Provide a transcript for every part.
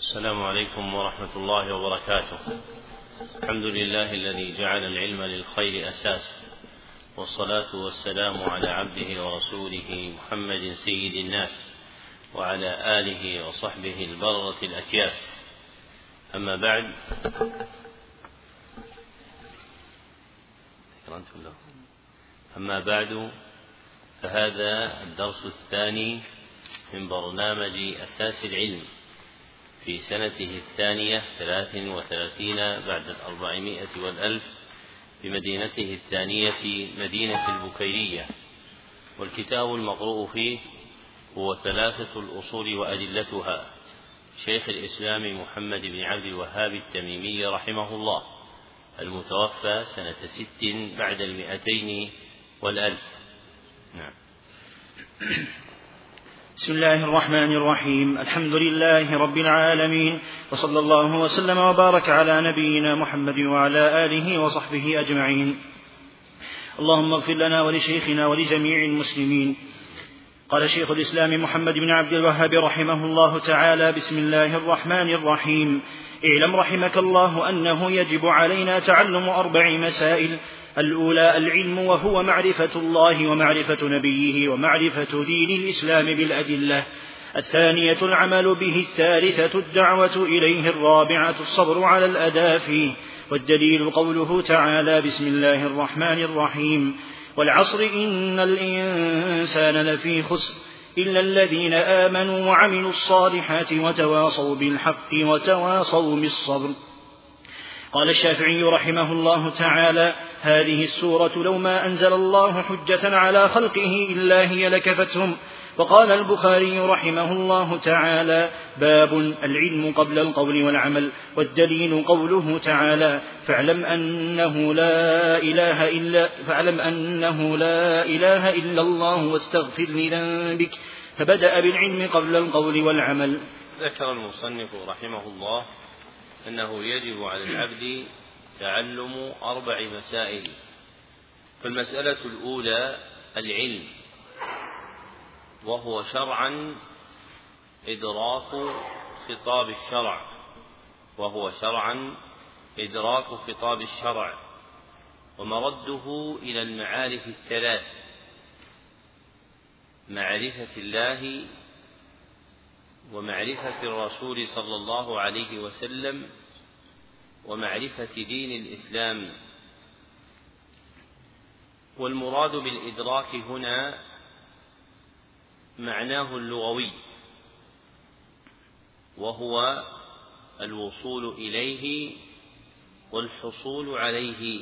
السلام عليكم ورحمة الله وبركاته. الحمد لله الذي جعل العلم للخير أساس، والصلاة والسلام على عبده ورسوله محمد سيد الناس وعلى آله وصحبه البررة الأكياس. أما بعد فهذا الدرس الثاني من برنامج أساس العلم في سنته 32 بعد 400 والألف بمدينته الثانية مدينة البكيرية، والكتاب المقروء فيه هو 3 الأصول وأدلتها، شيخ الإسلام محمد بن عبد الوهاب التميمي رحمه الله، المتوفى سنة 6 بعد 200 والألف. نعم. بسم الله الرحمن الرحيم. الحمد لله رب العالمين، وصلى الله وسلم وبارك على نبينا محمد وعلى آله وصحبه أجمعين. اللهم اغفر لنا ولشيخنا ولجميع المسلمين. قال شيخ الإسلام محمد بن عبد الوهاب رحمه الله تعالى: بسم الله الرحمن الرحيم. اعلم رحمك الله أنه يجب علينا تعلم 4 مسائل. الأولى العلم، وهو معرفة الله ومعرفة نبيه ومعرفة دين الإسلام بالأدلة. الثانية العمل به. الثالثة الدعوة إليه. الرابعة الصبر على الأداء فيه. والدليل قوله تعالى: بسم الله الرحمن الرحيم. والعصر إن الإنسان لفي خسر إلا الذين آمنوا وعملوا الصالحات وتواصوا بالحق وتواصوا بالصبر. قال الشافعي رحمه الله تعالى: هذه السورة لو ما أنزل الله حجة على خلقه إلا هي لكفتهم. وقال البخاري رحمه الله تعالى: باب العلم قبل القول والعمل. والدليل قوله تعالى: فاعلم أنه لا إله إلا الله واستغفر لذنبك. فبدأ بالعلم قبل القول والعمل. ذكر المصنف رحمه الله أنه يجب على العبد تعلم 4 مسائل. فالمسألة الأولى العلم، وهو شرعا إدراك خطاب الشرع ومرده إلى المعارف 3: معرفة الله ومعرفة الرسول صلى الله عليه وسلم ومعرفة دين الإسلام. والمراد بالإدراك هنا معناه اللغوي، وهو الوصول إليه والحصول عليه.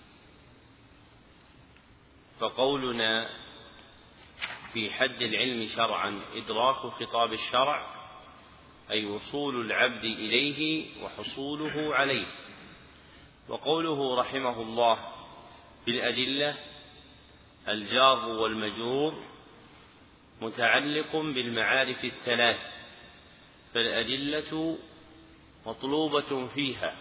فقولنا في حد العلم شرعا إدراك خطاب الشرع، أي وصول العبد إليه وحصوله عليه. وقوله رحمه الله بالأدلة، الجار والمجرور متعلق بالمعارف 3، فالأدلة مطلوبة فيها.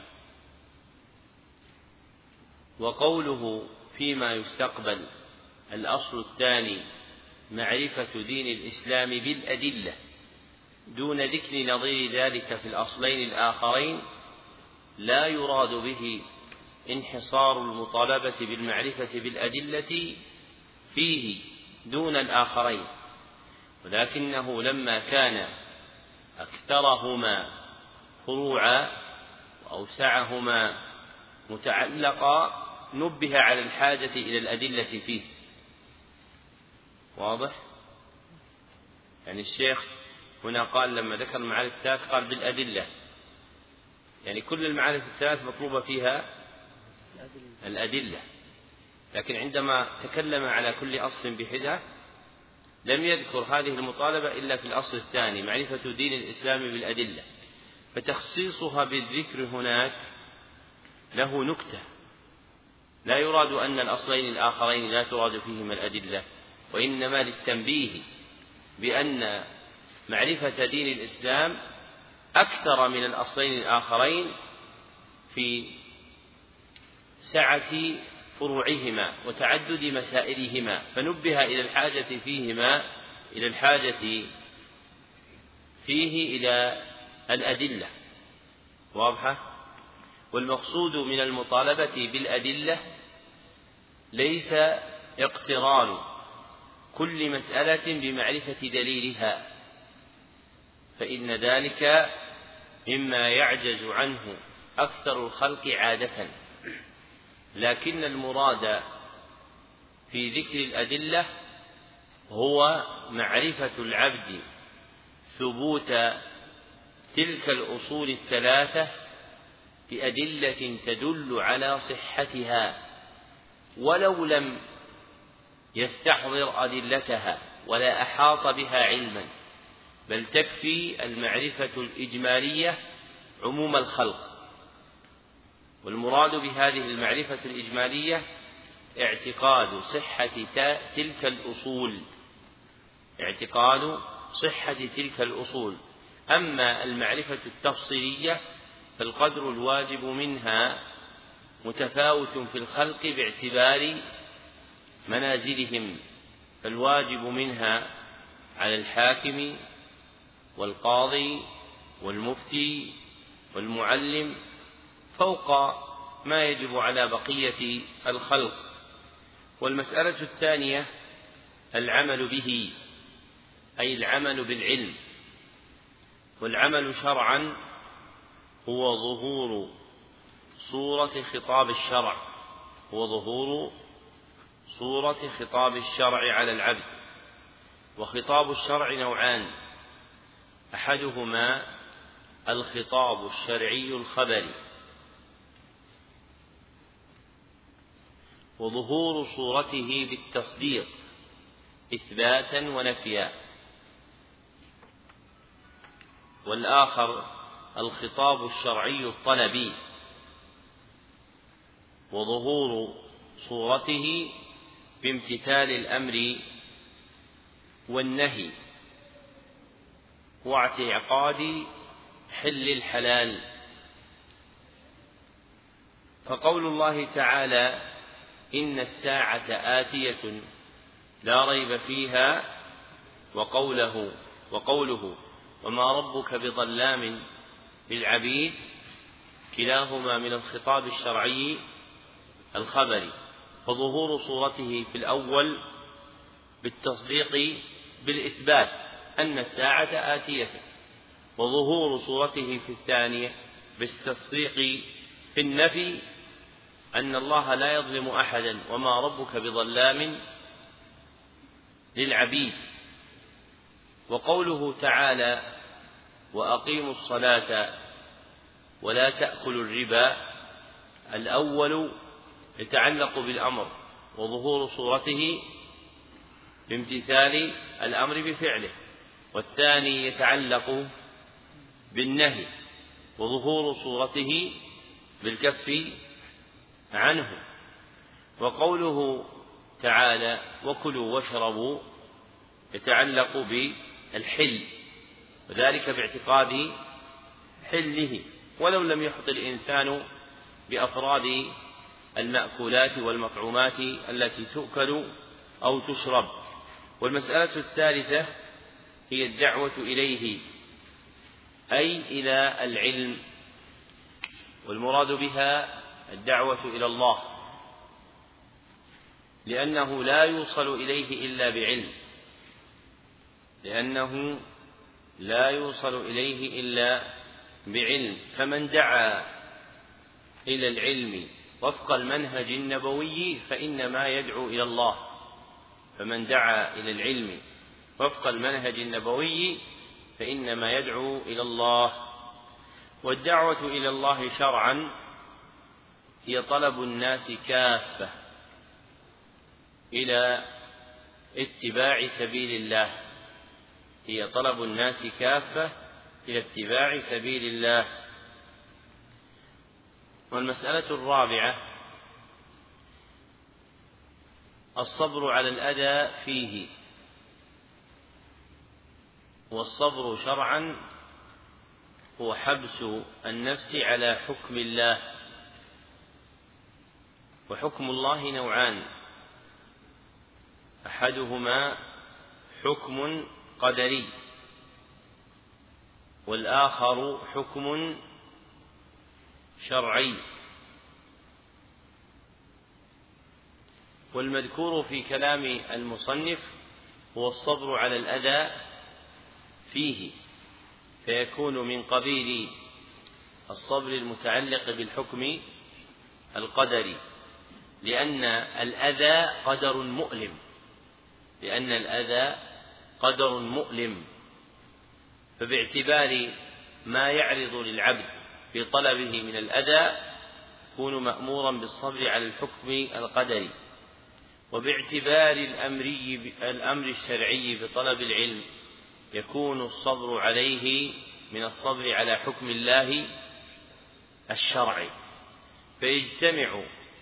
وقوله فيما يستقبل، الأصل الثاني معرفة دين الإسلام بالأدلة، دون ذكر نظير ذلك في الأصلين الآخرين، لا يراد به انحصار المطالبة بالمعرفة بالأدلة فيه دون الآخرين، ولكنه لما كان أكثرهما فروعا وأوسعهما متعلقا نبه على الحاجة إلى الأدلة فيه. واضح؟ يعني الشيخ هنا قال لما ذكر المعارف 3 قال بالأدلة، يعني كل المعارف 3 مطلوبة فيها الأدلة، لكن عندما تكلم على كل أصل بحدة لم يذكر هذه المطالبة إلا في الأصل الثاني، معرفة دين الإسلام بالأدلة. فتخصيصها بالذكر هناك له نكتة، لا يراد أن الأصلين الآخرين لا تراد فيهما الأدلة، وإنما للتنبيه بأن معرفة دين الإسلام أكثر من الأصلين الآخرين في سعة فروعهما وتعدد مسائلهما، فنبه إلى الحاجة فيه إلى الأدلة. واضحة؟ والمقصود من المطالبة بالأدلة ليس اقتران كل مسألة بمعرفة دليلها، فإن ذلك مما يعجز عنه أكثر الخلق عادة، لكن المراد في ذكر الأدلة هو معرفة العبد ثبوت تلك الأصول الثلاثة بأدلة تدل على صحتها، ولو لم يستحضر أدلتها ولا أحاط بها علما، بل تكفي المعرفة الإجمالية عموم الخلق. والمراد بهذه المعرفة الإجمالية اعتقاد صحة تلك الأصول، اعتقاد صحة تلك الأصول. أما المعرفة التفصيلية فالقدر الواجب منها متفاوت في الخلق باعتبار منازلهم، فالواجب منها على الحاكم والقاضي والمفتي والمعلم فوق ما يجب على بقية الخلق. والمسألة الثانية العمل به، أي العمل بالعلم. والعمل شرعا هو ظهور صورة خطاب الشرع، هو ظهور صورة خطاب الشرع على العبد. وخطاب الشرع نوعان: أحدهما الخطاب الشرعي الخبري، وظهور صورته بالتصديق إثباتا ونفيا. والآخر الخطاب الشرعي الطلبي، وظهور صورته بامتثال الأمر والنهي واعتقاد حل الحلال. فقول الله تعالى: إن الساعة آتية لا ريب فيها، وقوله وما ربك بظلام للعبيد، كلاهما من الخطاب الشرعي الخبري. فظهور صورته في الأول بالتصديق بالإثبات أن الساعة آتية، وظهور صورته في الثانية بالتصديق في النفي أن الله لا يظلم أحدا وما ربك بظلام للعبيد. وقوله تعالى: وأقيموا الصلاة ولا تأكلوا الربا، الأول يتعلق بالأمر وظهور صورته بامتثال الأمر بفعله، والثاني يتعلق بالنهي وظهور صورته بالكف عنه. وقوله تعالى: وكلوا واشربوا، يتعلق بالحل، وذلك باعتقاد حله، ولو لم يحط الإنسان بأفراد المأكولات والمطعومات التي تؤكل أو تشرب. والمسألة الثالثة هي الدعوة إليه، أي إلى العلم، والمراد بها الدعوة إلى الله، لأنه لا يوصل إليه إلا بعلم، فمن دعا إلى العلم وفق المنهج النبوي فإنما يدعو إلى الله، فمن دعا إلى العلم وفق المنهج النبوي فإنما يدعو إلى الله. والدعوة إلى الله شرعا هي طلب الناس كافة إلى اتباع سبيل الله، هي طلب الناس كافة إلى اتباع سبيل الله. والمسألة الرابعة الصبر على الأذى فيه. والصبر شرعا هو حبس النفس على حكم الله، وحكم الله نوعان: أحدهما حكم قدري، والآخر حكم شرعي. والمذكور في كلام المصنف هو الصبر على الأذى فيه، فيكون من قبيل الصبر المتعلق بالحكم القدري، لأن الأذى قدر مؤلم، فباعتبار ما يعرض للعبد في طلبه من الأذى يكون مأمورا بالصبر على الحكم القدري، وباعتبار الأمر الشرعي بطلب العلم يكون الصبر عليه من الصبر على حكم الله الشرعي، فيجتمع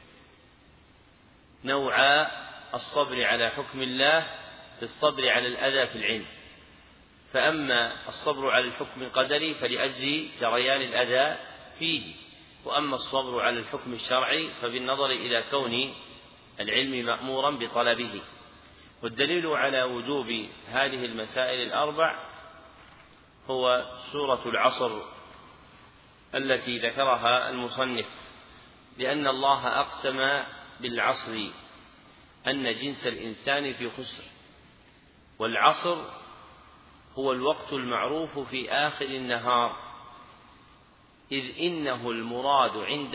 نوعا الصبر على حكم الله في الصبر على الأذى في العلم. فأما الصبر على الحكم القدري فلأجل جريان الأذى فيه، وأما الصبر على الحكم الشرعي فبالنظر إلى كون العلم مأمورا بطلبه. والدليل على وجوب هذه المسائل الأربع هو سورة العصر التي ذكرها المصنف، لأن الله أقسم بالعصر أن جنس الإنسان في خسر، والعصر هو الوقت المعروف في آخر النهار، إذ إنه المراد عند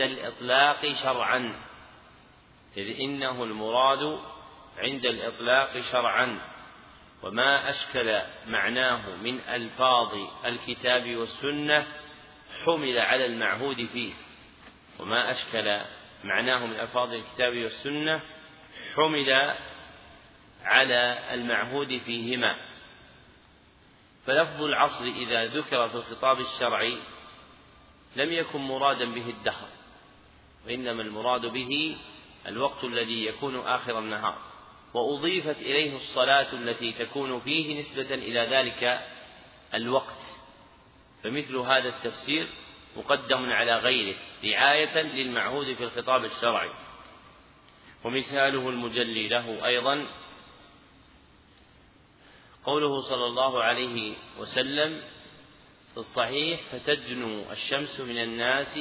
الإطلاق شرعا، وما أشكل معناه من ألفاظ الكتاب والسنة حمل على المعهود فيهما. فلفظ العصر إذا ذكر في الخطاب الشرعي لم يكن مرادا به الدهر، وإنما المراد به الوقت الذي يكون آخر النهار، وأضيفت إليه الصلاة التي تكون فيه نسبة إلى ذلك الوقت، فمثل هذا التفسير مقدم على غيره رعاية للمعهود في الخطاب الشرعي. ومثاله المجلي له أيضا قوله صلى الله عليه وسلم في الصحيح: فتدنو الشمس من الناس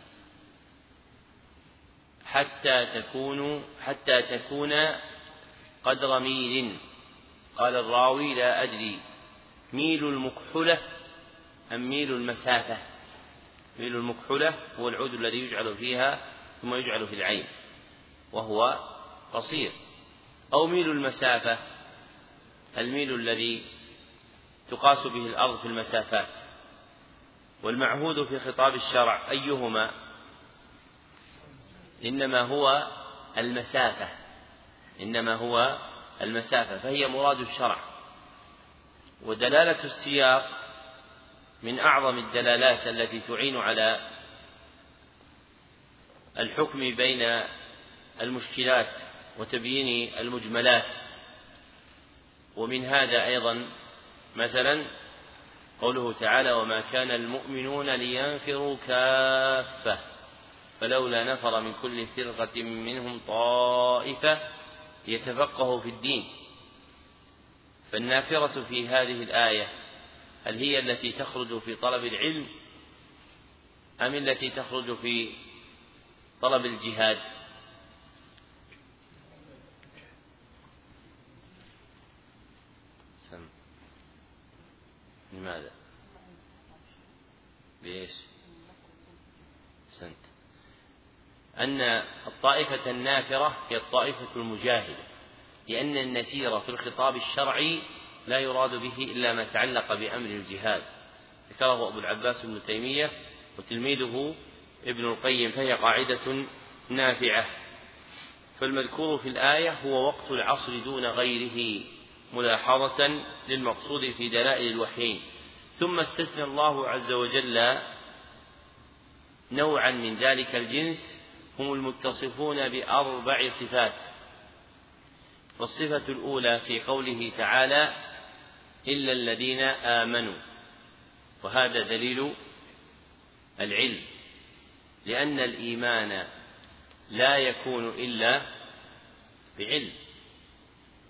حتى تكون قدر ميل. قال الراوي: لا أدري، ميل المكحلة أم ميل المسافة؟ ميل المكحلة هو العود الذي يجعل فيها ثم يجعل في العين وهو قصير، أو ميل المسافة الميل الذي تقاس به الأرض في المسافات. والمعهود في خطاب الشرع أيهما؟ إنما هو المسافة، فهي مراد الشرع. ودلالة السياق من أعظم الدلالات التي تعين على الحكم بين المشكلات وتبيين المجملات. ومن هذا أيضا مثلا قوله تعالى: وما كان المؤمنون لينفروا كافة فلولا نفر من كل فرقة منهم طائفة ليتفقهوا في الدين. فالنافرة في هذه الآية هل هي التي تخرج في طلب العلم أم التي تخرج في طلب الجهاد؟ لماذا؟ ليش؟ سنت أن الطائفة النافرة هي الطائفة المجاهدة، لأن النفير في الخطاب الشرعي لا يراد به إلا ما تعلق بأمر الجهاد، ذكره أبو العباس ابن تيمية وتلميذه ابن القيم، فهي قاعدة نافعة. فالمذكور في الآية هو وقت العصر دون غيره ملاحظة للمقصود في دلائل الوحيين. ثم استثنى الله عز وجل نوعا من ذلك الجنس هم المتصفون بأربع صفات. والصفة الأولى في قوله تعالى: إلا الذين آمنوا، وهذا دليل العلم، لأن الإيمان لا يكون إلا بعلم.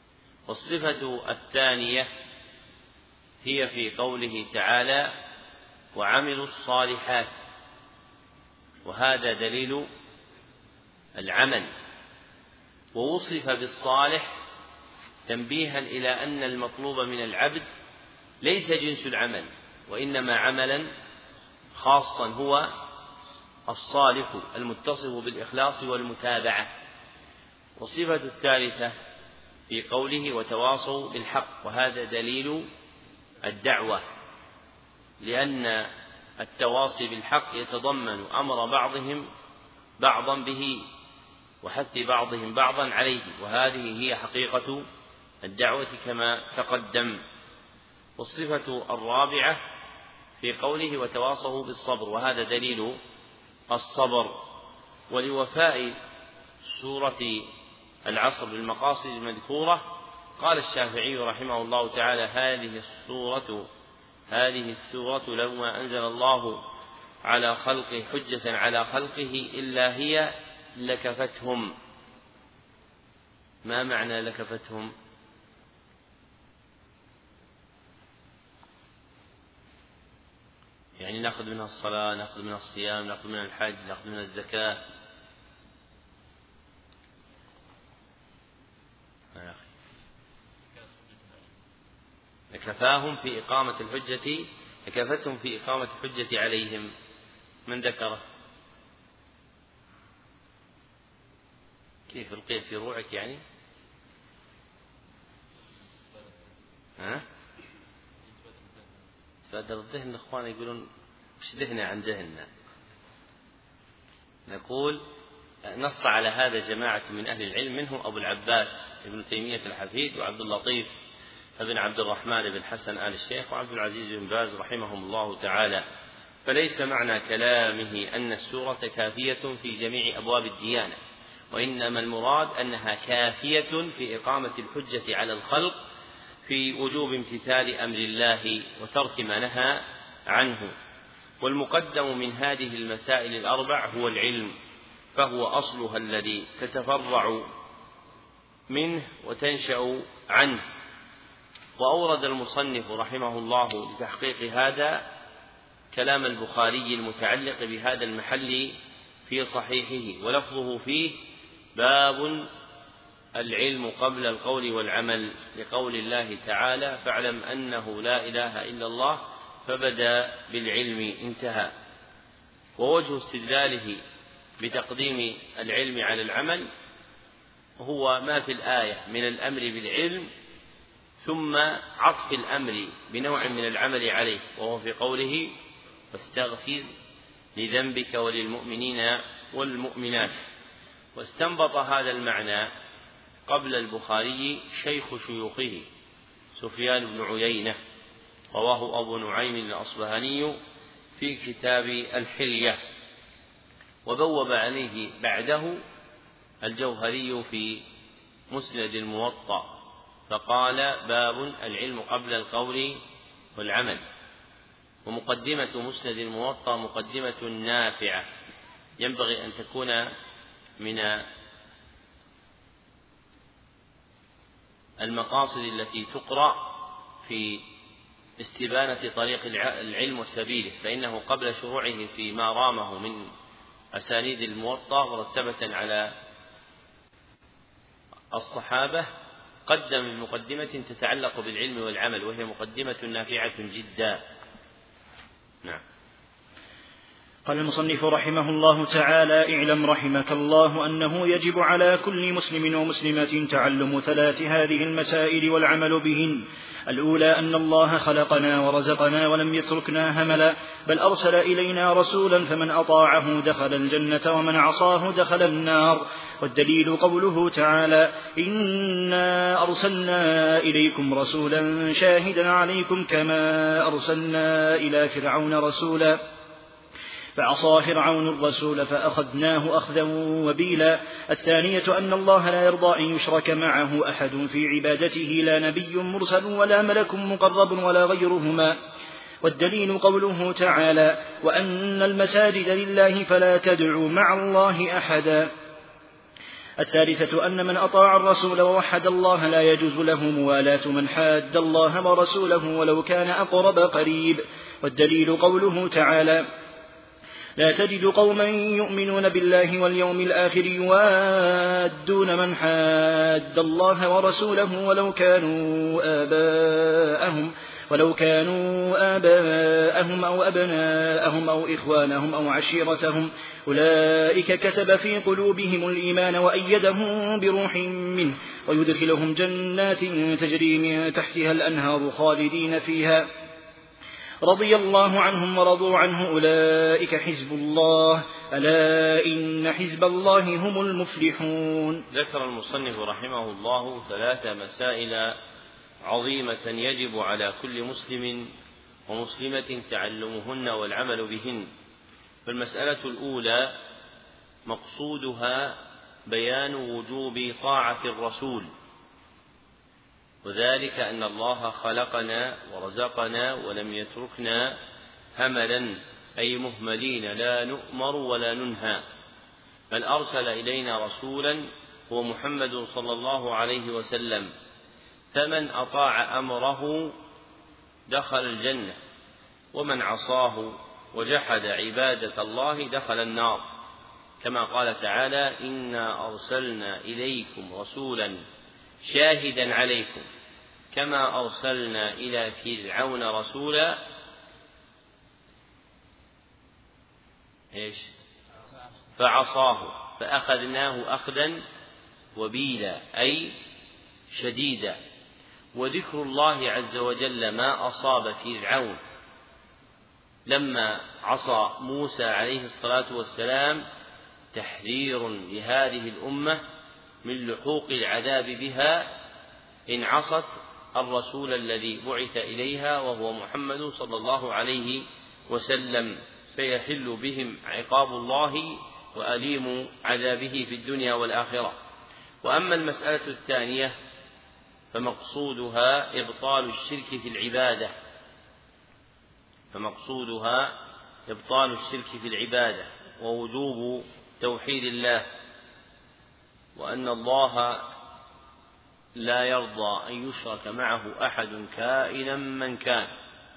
والصفة الثانية هي في قوله تعالى: وعملوا الصالحات، وهذا دليل العمل. ووصف بالصالح تنبيها إلى أن المطلوب من العبد ليس جنس العمل، وإنما عملا خاصا هو الصالح المتصف بالإخلاص والمتابعة. والصفة الثالثة في قوله وتواصوا بالحق، وهذا دليل الدعوة، لأن التواصي بالحق يتضمن أمر بعضهم بعضا به وحث بعضهم بعضا عليه، وهذه هي حقيقة الدعوة كما تقدم. والصفة الرابعة في قوله وتواصوا بالصبر، وهذا دليل الصبر. ولوفاء سورة العصر بالمقاصد المذكورة قال الشافعي رحمه الله تعالى هذه السورة لما أنزل الله على خلقه حجة على خلقه إلا هي لكفتهم. ما معنى لكفتهم؟ يعني نأخذ منها الصلاة، نأخذ منها الصيام، نأخذ منها الحج، نأخذ منها الزكاة. لكفاهم في إقامة الحجة، لكفتهم في إقامة الحجة عليهم. من ذكره؟ كيف القيت في روعك يعني؟ فادر الذهن الإخوان يقولون مش ذهننا عن ذهننا. نقول نص على هذا جماعة من أهل العلم منهم أبو العباس ابن تيمية الحفيد، وعبد اللطيف ابن عبد الرحمن بن حسن آل الشيخ، وعبد العزيز بن باز رحمهم الله تعالى. فليس معنى كلامه أن السورة كافية في جميع أبواب الديانة، وإنما المراد أنها كافية في إقامة الحجة على الخلق في وجوب امتثال أمر الله وترك ما نهى عنه. والمقدم من هذه المسائل الأربع هو العلم، فهو أصلها الذي تتفرع منه وتنشأ عنه. وأورد المصنف رحمه الله لتحقيق هذا كلام البخاري المتعلق بهذا المحل في صحيحه، ولفظه فيه باب العلم قبل القول والعمل، لقول الله تعالى فاعلم أنه لا إله إلا الله فبدأ بالعلم انتهى. ووجه استدلاله بتقديم العلم على العمل هو ما في الآية من الأمر بالعلم ثم عطف الأمر بنوع من العمل عليه، وهو في قوله واستغفر لذنبك وللمؤمنين والمؤمنات. واستنبط هذا المعنى قبل البخاري شيخ شيوخه سفيان بن عيينة، رواه أبو نعيم الأصبهاني في كتاب الحلية، وبوب عليه بعده الجوهري في مسند الموطأ فقال باب العلم قبل القول والعمل. ومقدمة مسند الموطأ مقدمة نافعة ينبغي أن تكون من المقاصد التي تقرأ في استبانة طريق العلم وسبيله، فإنه قبل شروعه فيما رامه من أسانيد الموطأ مرتبة على الصحابة قدم مقدمة تتعلق بالعلم والعمل، وهي مقدمة نافعة جدا. نعم. قال المصنف رحمه الله تعالى اعلم رحمك الله أنه يجب على كل مسلم ومسلمة تعلم ثلاث هذه المسائل والعمل بهن. الأولى أن الله خلقنا ورزقنا ولم يتركنا هملا، بل أرسل إلينا رسولا فمن أطاعه دخل الجنة ومن عصاه دخل النار. والدليل قوله تعالى إنا أرسلنا إليكم رسولا شاهدا عليكم كما أرسلنا إلى فرعون رسولا فعصى فرعون الرسول فأخذناه أخذا وبيلا. الثانية أن الله لا يرضى أن يشرك معه أحد في عبادته، لا نبي مرسل ولا ملك مقرب ولا غيرهما. والدليل قوله تعالى وأن المساجد لله فلا تدعوا مع الله أحدا. الثالثة أن من أطاع الرسول ووحد الله لا يجوز له موالاة من حاد الله ورسوله ولو كان أقرب قريب. والدليل قوله تعالى: لا تجد قوما يؤمنون بالله واليوم الآخر يوادون من حاد الله ورسوله ولو كانوا آباءهم أو أبناءهم أو إخوانهم أو عشيرتهم أولئك كتب في قلوبهم الإيمان وأيدهم بروح منه ويدخلهم جنات تجري من تحتها الأنهار خالدين فيها رضي الله عنهم ورضوا عنه أولئك حزب الله ألا إن حزب الله هم المفلحون. ذكر المصنف رحمه الله 3 مسائل عظيمة يجب على كل مسلم ومسلمة تعلمهن والعمل بهن. فالمسألة الأولى مقصودها بيان وجوب طاعة الرسول، وذلك أن الله خلقنا ورزقنا ولم يتركنا هملا أي مهملين لا نؤمر ولا ننهى، بل أرسل إلينا رسولا هو محمد صلى الله عليه وسلم، فمن أطاع أمره دخل الجنة، ومن عصاه وجحد عبادة الله دخل النار، كما قال تعالى: إنا أرسلنا إليكم رسولا شاهدا عليكم كما أرسلنا إلى فرعون رسولا فعصاه فأخذناه أخذا وبيلا أي شديدا. وذكر الله عز وجل ما أصاب فرعون لما عصى موسى عليه الصلاة والسلام تحذير لهذه الأمة من لحوق العذاب بها إن عصت الرسول الذي بعث إليها وهو محمد صلى الله عليه وسلم، فيحل بهم عقاب الله وأليم عذابه في الدنيا والآخرة. وأما المسألة الثانية فمقصودها إبطال الشرك في العبادة ووجوب توحيد الله، وأن الله لا يرضى أن يشرك معه أحد كائنا من كان،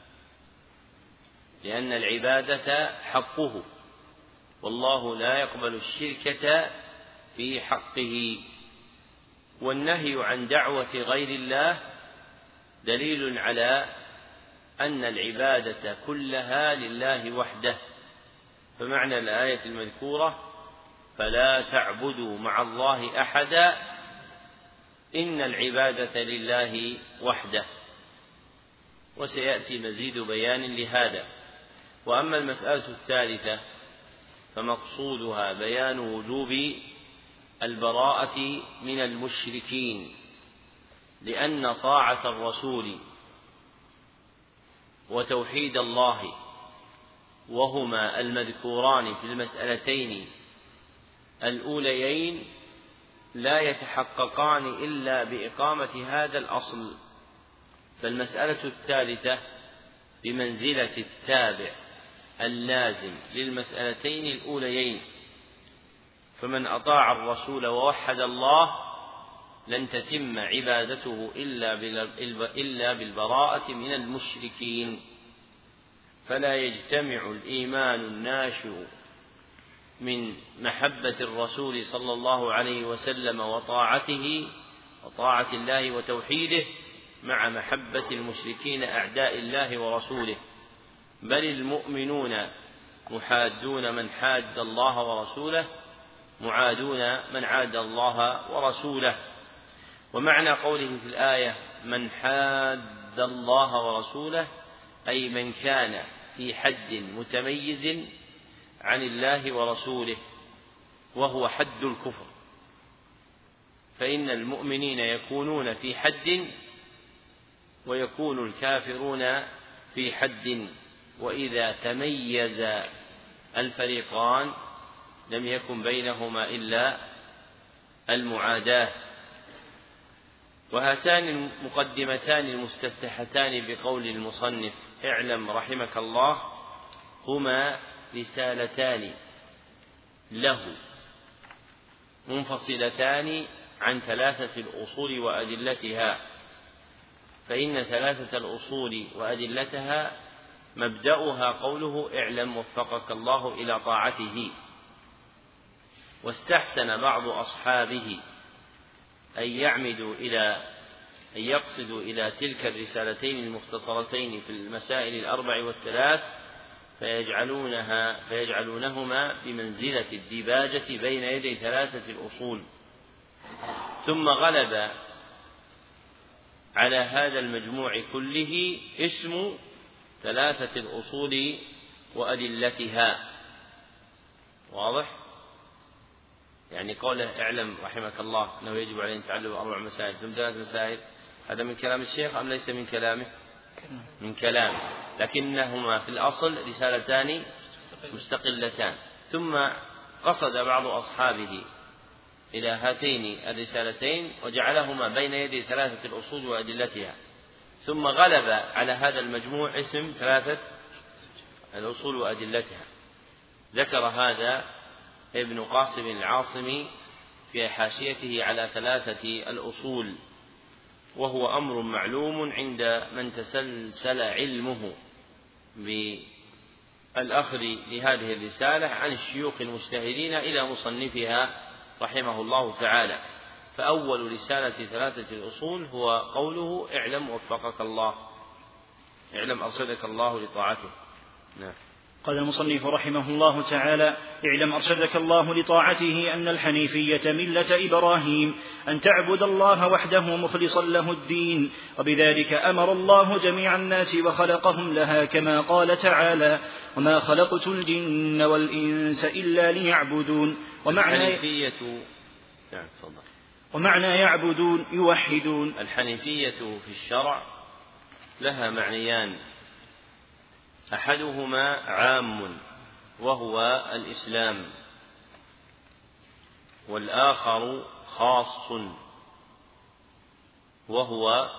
لأن العبادة حقه، والله لا يقبل الشركة في حقه. والنهي عن دعوة غير الله دليل على أن العبادة كلها لله وحده، فمعنى الآية المذكورة: فلا تعبدوا مع الله أحدا إن العبادة لله وحده، وسيأتي مزيد بيان لهذا. وأما المسألة الثالثة فمقصودها بيان وجوب البراءة من المشركين، لأن طاعة الرسول وتوحيد الله وهما المذكوران في المسألتين الأوليين لا يتحققان إلا بإقامة هذا الأصل، فالمسألة الثالثة بمنزلة التابع اللازم للمسألتين الأوليين، فمن أطاع الرسول ووحد الله لن تتم عبادته إلا بالبراءة من المشركين، فلا يجتمع الإيمان الناشئ من محبة الرسول صلى الله عليه وسلم وطاعته وطاعة الله وتوحيده مع محبة المشركين أعداء الله ورسوله، بل المؤمنون محادون من حاد الله ورسوله معادون من عاد الله ورسوله. ومعنى قوله في الآية: من حاد الله ورسوله، أي من كان في حد متميز عن الله ورسوله، وهو حد الكفر، فإن المؤمنين يكونون في حد ويكون الكافرون في حد، وإذا تميز الفريقان لم يكن بينهما إلا المعاداة. وهاتان المقدمتان المستفتحتان بقول المصنف: اعلم رحمك الله، هما رسالتان له منفصلتان عن 3 الأصول وأدلتها، فإن 3 الأصول وأدلتها مبدأها قوله اعلم وفقك الله إلى طاعته. واستحسن بعض أصحابه أن يقصدوا إلى تلك الرسالتين المختصرتين في المسائل 4 والثلاث فيجعلونهما بمنزلة الديباجة بين يدي 3 الأصول. ثم غلب على هذا المجموع كله اسم 3 الأصول وأدلتها. واضح؟ يعني قوله اعلم رحمك الله أنه يجب عليه أن يتعلم 4 مسائل ثم 3 مسائل، هذا من كلام الشيخ أم ليس من كلامه؟ من كلامه، لكنهما في الأصل رسالتان مستقلتان. ثم قصد بعض أصحابه إلى هاتين الرسالتين وجعلهما بين يدي 3 الأصول وأدلتها، ثم غلب على هذا المجموع اسم 3 الأصول وأدلتها. ذكر هذا ابن قاسم العاصمي في حاشيته على 3 الأصول، وهو أمر معلوم عند من تسلسل علمه بالأخذ لهذه الرسالة عن الشيوخ المجتهدين إلى مصنفها رحمه الله تعالى. فأول رسالة 3 الأصول هو قوله اعلم وفقك الله، اعلم أرشدك الله لطاعته. نعم. قال المصنف رحمه الله تعالى: اعلم أرشدك الله لطاعته أن الحنيفية ملة إبراهيم، أن تعبد الله وحده مخلصا له الدين، وبذلك أمر الله جميع الناس وخلقهم لها، كما قال تعالى: وما خلقت الجن والإنس إلا ليعبدون. ومعنى يعبدون يوحدون. الحنيفية في الشرع لها معنيان: أحدهما عام وهو الإسلام، والآخر خاص وهو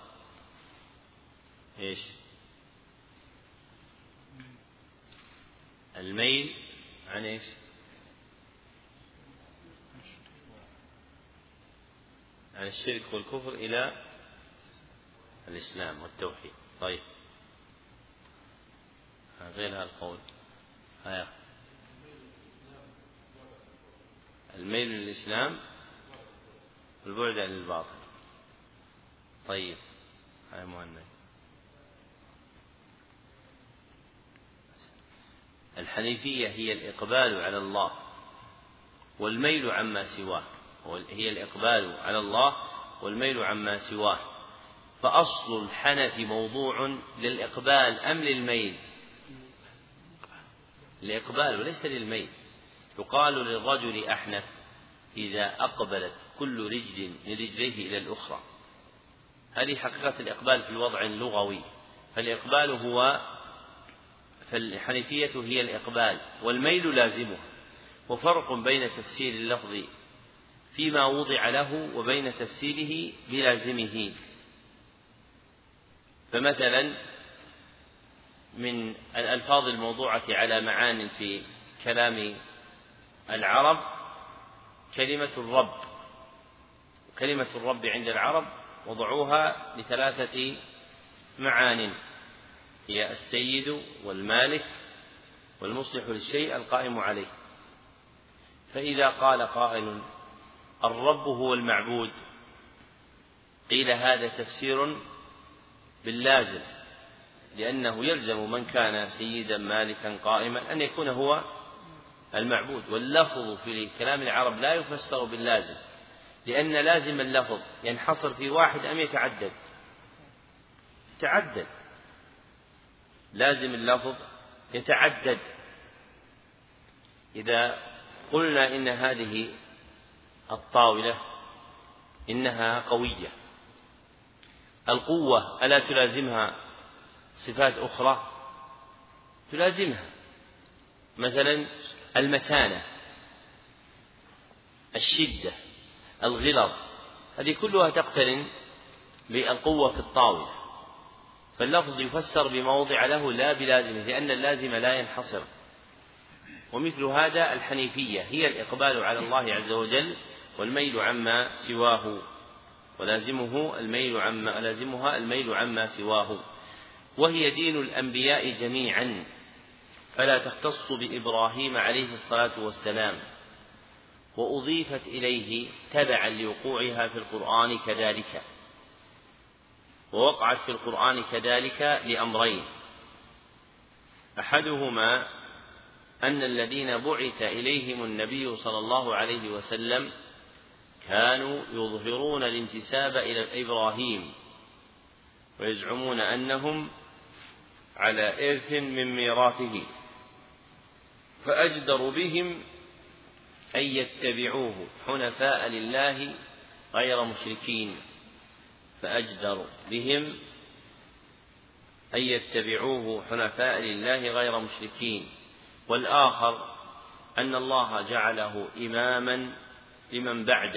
الميل عن عن الشرك والكفر إلى الإسلام والتوحيد. طيب، غير هذا القول الميل للإسلام والبعد عن الباطل. طيب، هذا مهند. الحنيفية هي الإقبال على الله والميل عما سواه، هي الإقبال على الله والميل عما سواه. فأصل الحنف موضوع للإقبال أم للميل؟ الإقبال وليس للميل. يقال للرجل أحنف إذا أقبلت كل رجل من رجليه إلى الأخرى. هذه حقيقة الإقبال في الوضع اللغوي. فالحنيفية هي الإقبال والميل لازمه. وفرق بين تفسير اللفظ فيما وضع له وبين تفسيره بلازمه. فمثلا من الألفاظ الموضوعة على معان في كلام العرب كلمة الرب. كلمة الرب عند العرب وضعوها ل3 معان: هي السيد والمالك والمصلح للشيء القائم عليه. فإذا قال قائل الرب هو المعبود، قيل هذا تفسير باللازم، لأنه يلزم من كان سيدا مالكا قائما أن يكون هو المعبود. واللفظ في كلام العرب لا يفسر باللازم، لأن لازم اللفظ ينحصر في واحد أم يتعدد؟ يتعدد. لازم اللفظ يتعدد. إذا قلنا إن هذه الطاولة إنها قوية، القوة ألا تلازمها صفات أخرى؟ تلازمها، مثلا المتانة، الشدة، الغلظ، هذه كلها تقترن بالقوة في الطاولة. فاللفظ يفسر بما وضع له لا بلازمه، لأن اللازم لا ينحصر. ومثل هذا الحنيفية هي الإقبال على الله عز وجل والميل عما سواه، ولازمها الميل عما سواه. وهي دين الأنبياء جميعا، فلا تختص بإبراهيم عليه الصلاة والسلام، وأضيفت إليه تبعا لوقوعها في القرآن كذلك، ووقعت في القرآن كذلك لأمرين: أحدهما أن الذين بعث إليهم النبي صلى الله عليه وسلم كانوا يظهرون الانتساب إلى إبراهيم، ويزعمون أنهم على إرث من ميراثه، فأجدر بهم أن يتبعوه حنفاء لله غير مشركين، فأجدر بهم أن يتبعوه حنفاء لله غير مشركين. والآخر أن الله جعله إماما لمن بعده،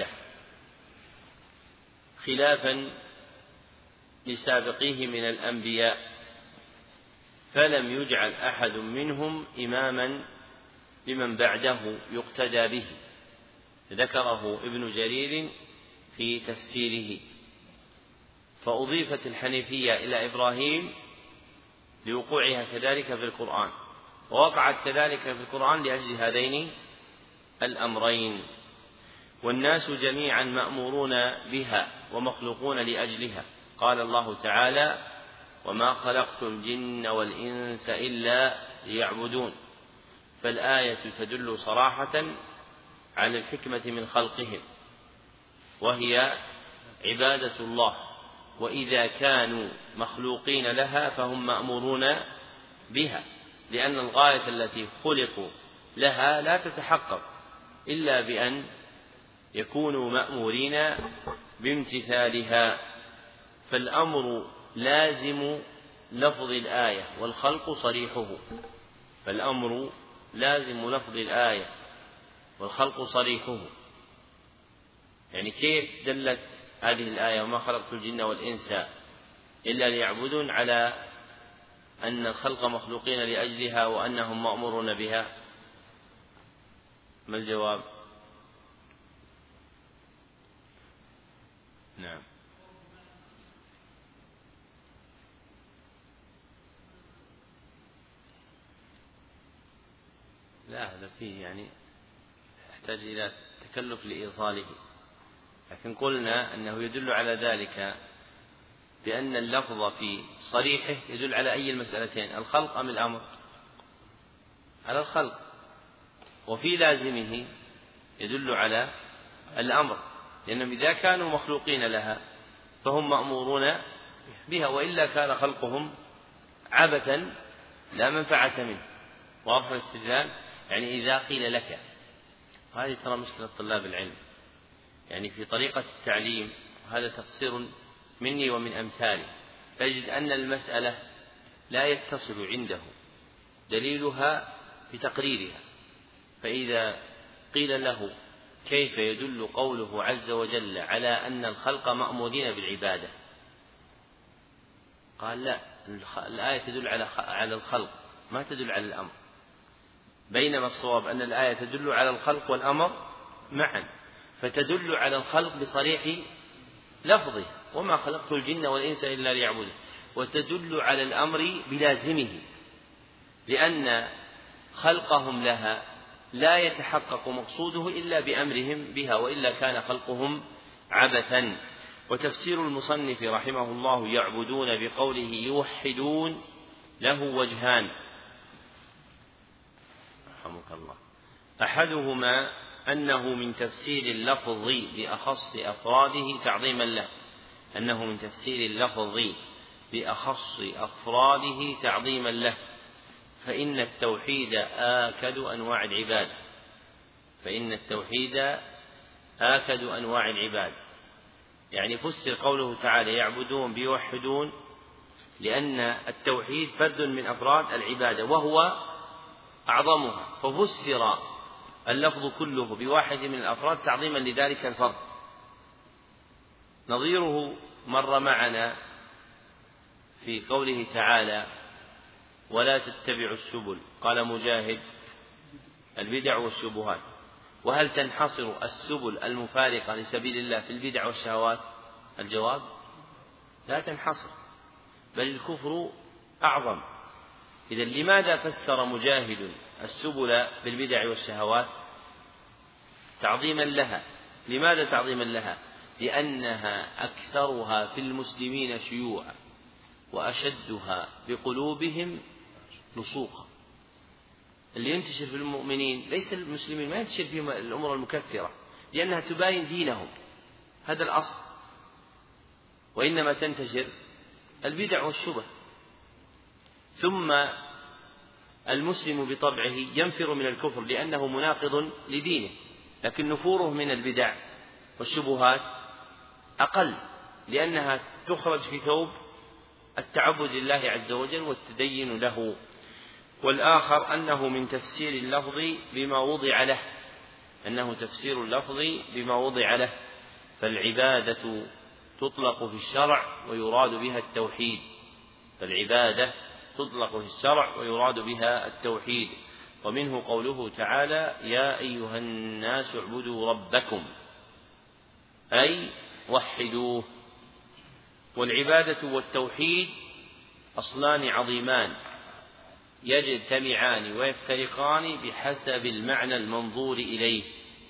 خلافا لسابقيه من الأنبياء، فلم يجعل أحد منهم إماما لمن بعده يقتدى به، ذكره ابن جرير في تفسيره. فأضيفت الحنيفية إلى إبراهيم لوقوعها كذلك في القرآن، ووقعت كذلك في القرآن لأجل هذين الأمرين. والناس جميعا مأمورون بها ومخلوقون لأجلها. قال الله تعالى: وما خلقت الجن والإنس إلا ليعبدون. فالآية تدل صراحة على الحكمة من خلقهم، وهي عبادة الله، وإذا كانوا مخلوقين لها فهم مأمورون بها، لأن الغاية التي خلقوا لها لا تتحقق إلا بأن يكونوا مأمورين بامتثالها. فالأمر لازم لفظ الآية والخلق صريحه، فالأمر لازم لفظ الآية والخلق صريحه. يعني كيف دلت هذه الآية وما خلقت الجن والإنس إلا ليعبدون على أن الخلق مخلوقين لأجلها وأنهم مأمورون بها؟ ما الجواب؟ نعم. لا، هذا فيه يعني يحتاج إلى تكلف لإيصاله، لكن قلنا أنه يدل على ذلك بأن اللفظ في صريحه يدل على أي المسألتين، الخلق أم الأمر؟ على الخلق. وفي لازمه يدل على الأمر، لأنهم إذا كانوا مخلوقين لها فهم مأمورون بها، وإلا كان خلقهم عبثا لا منفعة منه. واضح الاستدلال؟ يعني إذا قيل لك، هذه ترى مشكلة طلاب العلم يعني في طريقة التعليم، هذا تقصير مني ومن أمثالي، تجد أن المسألة لا يتصل عنده دليلها بتقريرها، فإذا قيل له كيف يدل قوله عز وجل على أن الخلق مأمورين بالعبادة، قال لا، الآية تدل على الخلق ما تدل على الأمر، بينما الصواب أن الآية تدل على الخلق والأمر معا، فتدل على الخلق بصريح لفظه وما خلقت الجن والإنس إلا ليعبدون، وتدل على الأمر بلازمه، لأن خلقهم لها لا يتحقق مقصوده إلا بأمرهم بها، وإلا كان خلقهم عبثا. وتفسير المصنف رحمه الله يعبدون بقوله يوحدون له وجهان رحمك الله: أحدهما أنه من تفسير اللفظ بأخص أفراده تعظيما له، أنه من تفسير اللفظ بأخص أفراده تعظيما له، فإن التوحيد آكد أنواع العباد، فإن التوحيد آكد أنواع العباد. يعني فسر قوله تعالى يعبدون بيوحدون لأن التوحيد فرد من أفراد العبادة وهو أعظمها، ففسر اللفظ كله بواحد من الأفراد تعظيما لذلك الفرد. نظيره مر معنا في قوله تعالى ولا تتبعوا السبل، قال مجاهد البدع والشبهات. وهل تنحصر السبل المفارقة لسبيل الله في البدع والشهوات؟ الجواب لا تنحصر، بل الكفر أعظم. إذا لماذا فسر مجاهد السبل بالبدع والشهوات؟ تعظيما لها. لماذا تعظيما لها؟ لأنها أكثرها في المسلمين شيوعا وأشدها بقلوبهم لصوقا. اللي ينتشر في المؤمنين ليس المسلمين، ما ينتشر فيهم الأمور المكثرة لأنها تباين دينهم، هذا الأصل، وإنما تنتشر البدع والشبه. ثم المسلم بطبعه ينفر من الكفر لأنه مناقض لدينه، لكن نفوره من البدع والشبهات أقل لأنها تخرج في ثوب التعبد لله عز وجل والتدين له. والآخر أنه من تفسير اللفظ بما وضع له، أنه تفسير اللفظ بما وضع له، فالعبادة تطلق في الشرع ويراد بها التوحيد، فالعبادة تطلق في الشرع ويراد بها التوحيد. ومنه قوله تعالى: يا أيها الناس اعبدوا ربكم، أي وحدوه. والعبادة والتوحيد أصلان عظيمان يجتمعان ويفترقان بحسب المعنى المنظور إليه.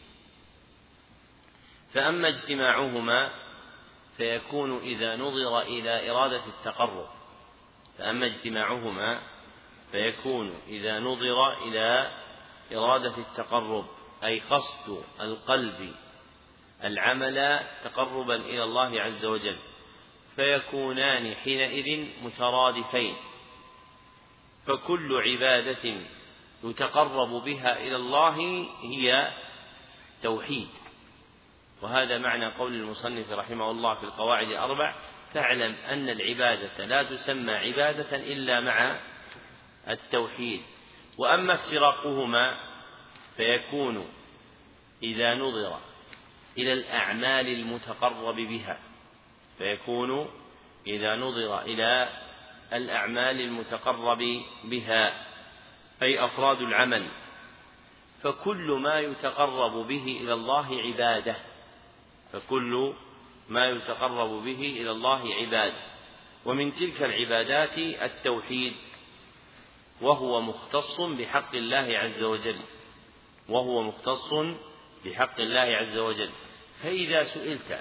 فأما اجتماعهما فيكون إذا نظر إلى إرادة التقرب، فأما اجتماعهما فيكون إذا نظر إلى إرادة التقرب، أي قصد القلب العمل تقربا إلى الله عز وجل، فيكونان حينئذ مترادفين، فكل عبادة يتقرب بها إلى الله هي توحيد. وهذا معنى قول المصنف رحمه الله في القواعد الأربع: فاعلم أن العبادة لا تسمى عبادة إلا مع التوحيد. وأما افتراقهما فيكون إذا نظر إلى الأعمال المتقرب بها، فيكون إذا نظر إلى الأعمال المتقرب بها، أي أفراد العمل، فكل ما يتقرب به إلى الله عبادة، فكل ما يتقرب به إلى الله عبادة. ومن تلك العبادات التوحيد، وهو مختص بحق الله عز وجل، وهو مختص بحق الله عز وجل. فإذا سئلت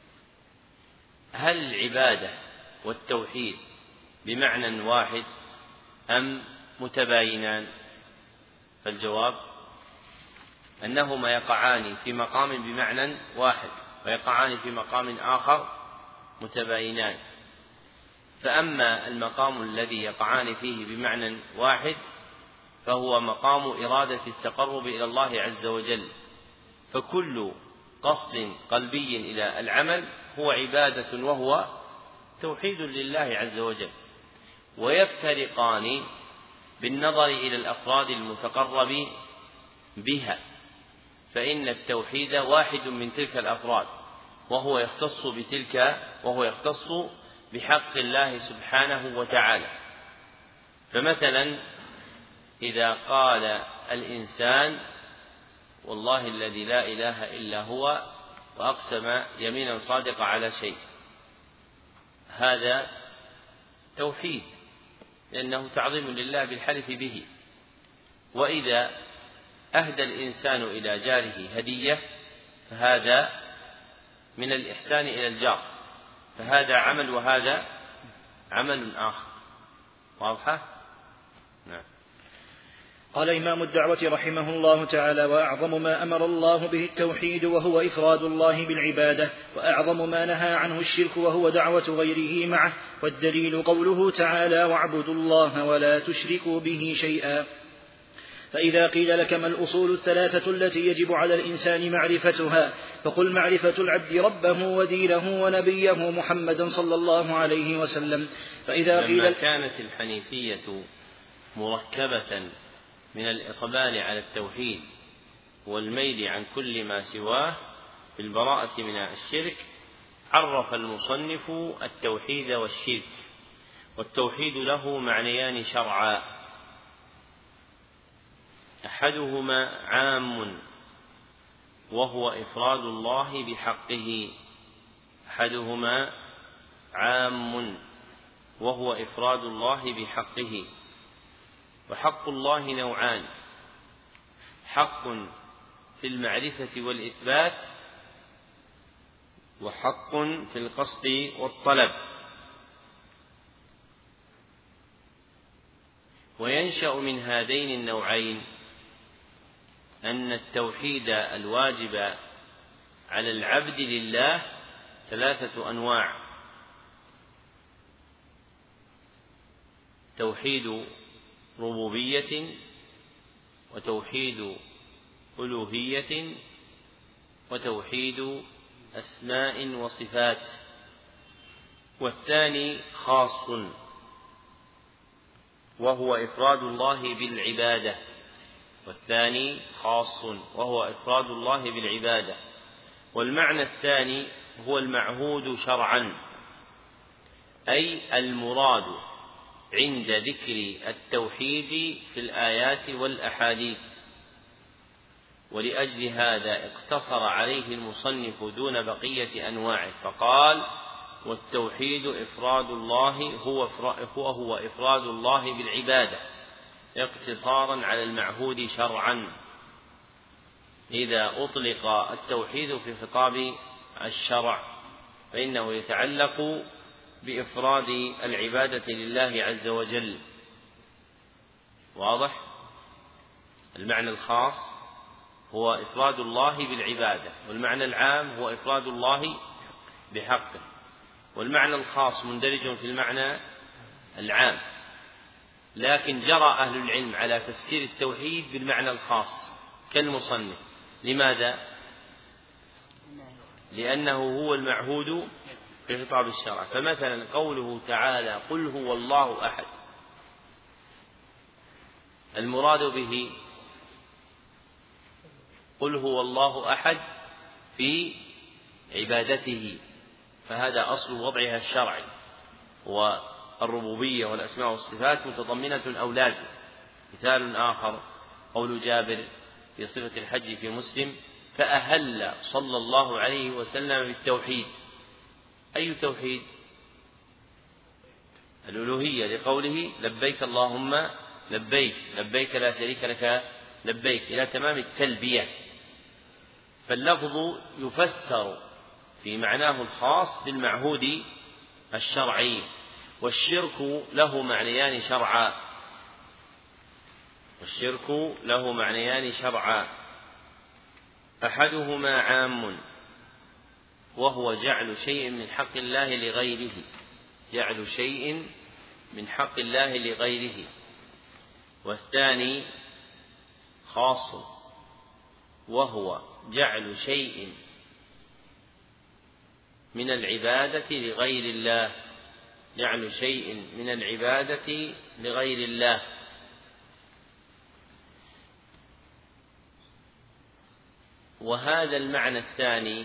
هل العبادة والتوحيد بمعنى واحد أم متباينان؟ فالجواب أنهما يقعان في مقام بمعنى واحد ويقعان في مقام آخر متباينان. فأما المقام الذي يقعان فيه بمعنى واحد فهو مقام إرادة التقرب إلى الله عز وجل، فكل قصد قلبي إلى العمل هو عبادة وهو توحيد لله عز وجل. ويفترقان بالنظر إلى الأفراد المتقرب بها، فإن التوحيد واحد من تلك الأفراد، وهو يختص بحق الله سبحانه وتعالى. فمثلا إذا قال الإنسان: والله الذي لا إله إلا هو، وأقسم يمينا صادقة على شيء، هذا توحيد لأنه تعظيم لله بالحلف به. وإذا أهدى الإنسان إلى جاره هدية فهذا من الإحسان إلى الجار، فهذا عمل وهذا عمل آخر. واضحة؟ نعم. قال إمام الدعوة رحمه الله تعالى: وأعظم ما أمر الله به التوحيد وهو إفراد الله بالعبادة، وأعظم ما نهى عنه الشرك وهو دعوة غيره معه، والدليل قوله تعالى: واعبدوا الله ولا تشركوا به شيئا. فإذا قيل لك ما الأصول الثلاثة التي يجب على الإنسان معرفتها، فقل: معرفة العبد ربه ودينه ونبيه محمدا صلى الله عليه وسلم. فإذا قيل لما كانت الحنيفية مركبة من الإقبال على التوحيد والميل عن كل ما سواه بالبراءة من الشرك، عرف المصنف التوحيد والشرك. والتوحيد له معنيان شرعا: أحدهما عام وهو إفراد الله بحقه، أحدهما عام وهو إفراد الله بحقه. وحق الله نوعان: حق في المعرفة والإثبات، وحق في القصد والطلب. وينشأ من هذين النوعين أن التوحيد الواجب على العبد لله 3 أنواع: توحيد ربوبية، وتوحيد ألوهية، وتوحيد أسماء وصفات. والثاني خاص وهو إفراد الله بالعبادة. والمعنى الثاني هو المعهود شرعا، أي المراد عند ذكر التوحيد في الآيات والأحاديث. ولأجل هذا اقتصر عليه المصنف دون بقية أنواعه فقال: والتوحيد إفراد الله هو إفراد الله بالعبادة، اقتصارا على المعهود شرعا. إذا أطلق التوحيد في خطاب الشرع فإنه يتعلق بإفراد العبادة لله عز وجل. واضح؟ المعنى الخاص هو إفراد الله بالعبادة، والمعنى العام هو إفراد الله بحقه. والمعنى الخاص مندرج في المعنى العام، لكن جرى أهل العلم على تفسير التوحيد بالمعنى الخاص كالمصنف. لماذا؟ لأنه هو المعهود في خطاب الشرع. فمثلا قوله تعالى: قل هو الله أحد، المراد به قل هو الله أحد في عبادته، فهذا أصل وضعها الشرعي. والربوبية والأسماء والصفات متضمنة أو لازم. مثال آخر قول جابر في صفة الحج في مسلم: فأهل صلى الله عليه وسلم بالتوحيد. أي توحيد؟ الألوهية، لقوله: لبيك اللهم لبيك، لبيك لا شريك لك لبيك، إلى تمام التلبية. فاللفظ يفسر في معناه الخاص بالمعهود الشرعي. والشرك له معنيان شرعا، أحدهما عام وهو جعل شيء من حق الله لغيره، والثاني خاص وهو جعل شيء من العبادة لغير الله. وهذا المعنى الثاني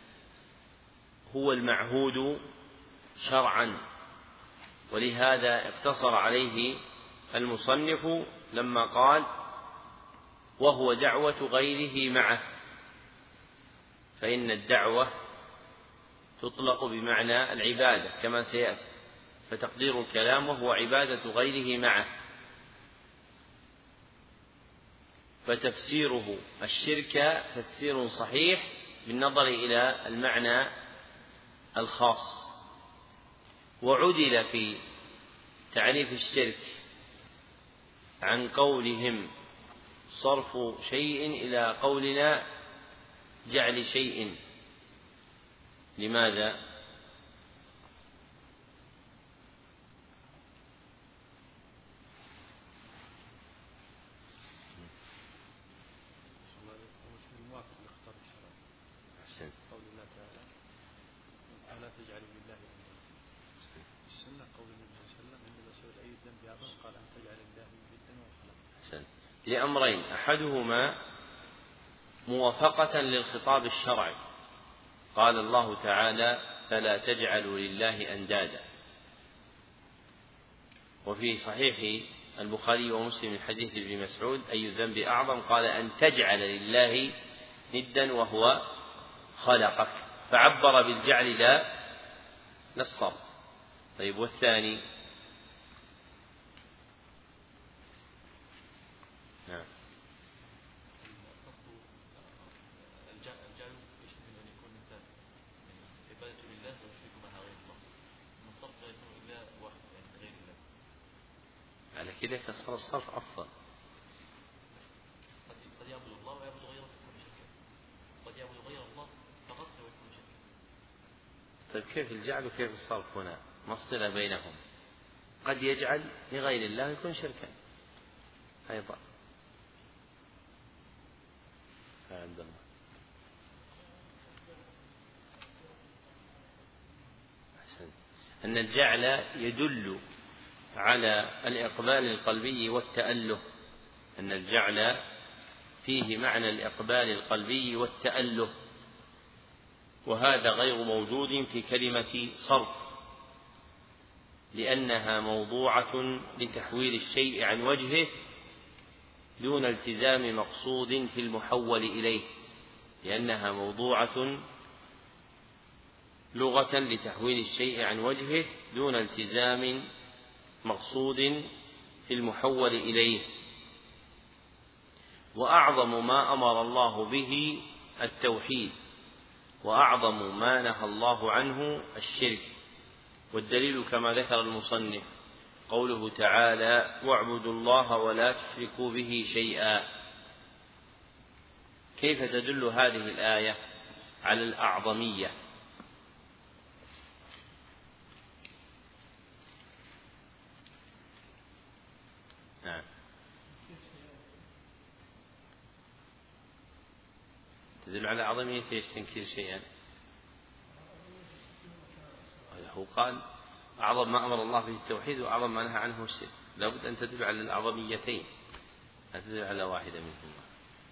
هو المعهود شرعا، ولهذا اقتصر عليه المصنف لما قال: وهو دعوة غيره معه. فإن الدعوة تطلق بمعنى العبادة كما سيأتي، فتقدير الكلام وهو عبادة غيره معه. فتفسيره الشرك تفسير صحيح بالنظر إلى المعنى الخاص. وعدل في تعريف الشرك عن قولهم صرف شيء إلى قولنا جعل شيء. لماذا؟ لأمرين: أحدهما موافقة للخطاب الشرعي، قال الله تعالى: فلا تجعلوا لله أندادا. وفي صحيح البخاري ومسلم من حديث ابن مسعود: أي الذنب أعظم؟ قال: أن تجعل لله ندا وهو خلقك، فعبر بالجعل لا الصرف. طيب، والثاني كذا كسر الصرف أفضل. قد يعبد الله ويعبد غيره فيكون شركا، قد يعبد غير الله فقط ويكون شركا. طيب كيف الجعل وكيف الصرف هنا؟ ما الصلة بينهم؟ قد يجعل لغير الله يكون شركا أيضا. عند الله أحسن. أن الجعل يدل على الإقبال القلبي والتأله، أن الجعل فيه معنى الإقبال القلبي والتأله، وهذا غير موجود في كلمة صرف، لأنها موضوعة لتحويل الشيء عن وجهه دون التزام مقصود في المحول إليه، لأنها موضوعة لغة لتحويل الشيء عن وجهه دون التزام مقصود في المحول إليه. وأعظم ما أمر الله به التوحيد، وأعظم ما نهى الله عنه الشرك، والدليل كما ذكر المصنف قوله تعالى: واعبدوا الله ولا تشركوا به شيئا. كيف تدل هذه الآية على الأعظمية؟ نعم. تدل على أعظمية ايش؟ تنكير شيئا. هو قال أعظم ما أمر الله به التوحيد وأعظم ما نهى عنه الشرك، لابد أن تدل على الأعظميتين، لا تدل على واحدة منهما.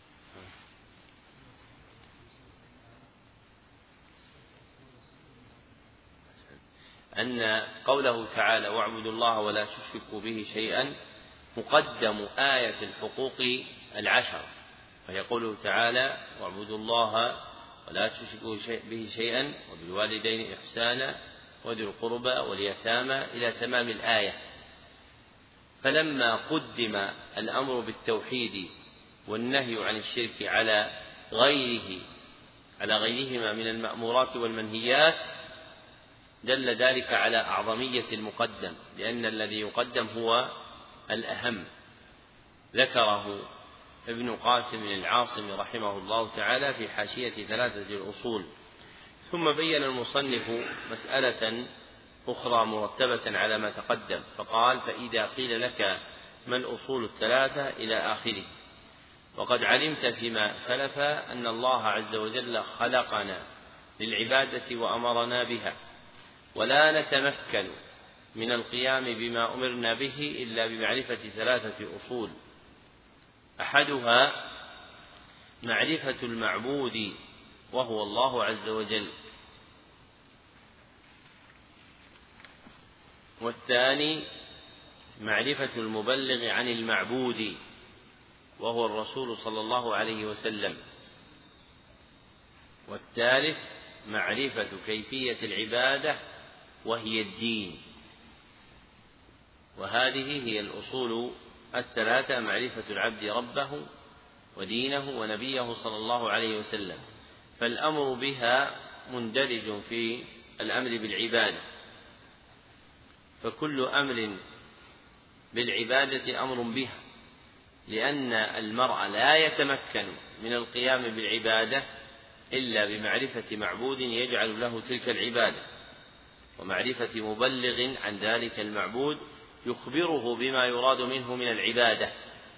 أن قوله تعالى: واعبدوا الله ولا تشركوا به شيئا مقدم آية الحقوق العشر، وهي قوله تعالى: واعبدوا الله ولا تشركوا به شيئا وبالوالدين إحسانا وذي القربى واليتامى إلى تمام الآية. فلما قدم الأمر بالتوحيد والنهي عن الشرك على غيرهما من المأمورات والمنهيات دل ذلك على أعظمية المقدم، لأن الذي يقدم هو الأهم. ذكره ابن قاسم العاصم رحمه الله تعالى في حاشية 3 الأصول. ثم بين المصنف مسألة أخرى مرتبة على ما تقدم، فقال: فإذا قيل لك ما الأصول 3 إلى آخره، وقد علمت فيما سلف أن الله عز وجل خلقنا للعبادة وأمرنا بها، ولا نتمكن من القيام بما أمرنا به إلا بمعرفة 3 أصول: أحدها معرفة المعبود وهو الله عز وجل، والثاني معرفة المبلغ عن المعبود وهو الرسول صلى الله عليه وسلم، والثالث معرفة كيفية العبادة وهي الدين. وهذه هي الأصول 3: معرفة العبد ربه ودينه ونبيه صلى الله عليه وسلم. فالأمر بها مندرج في الأمر بالعبادة، فكل أمر بالعبادة أمر بها، لأن المرء لا يتمكن من القيام بالعبادة إلا بمعرفة معبود يجعل له تلك العبادة، ومعرفة مبلغ عن ذلك المعبود يخبره بما يراد منه من العبادة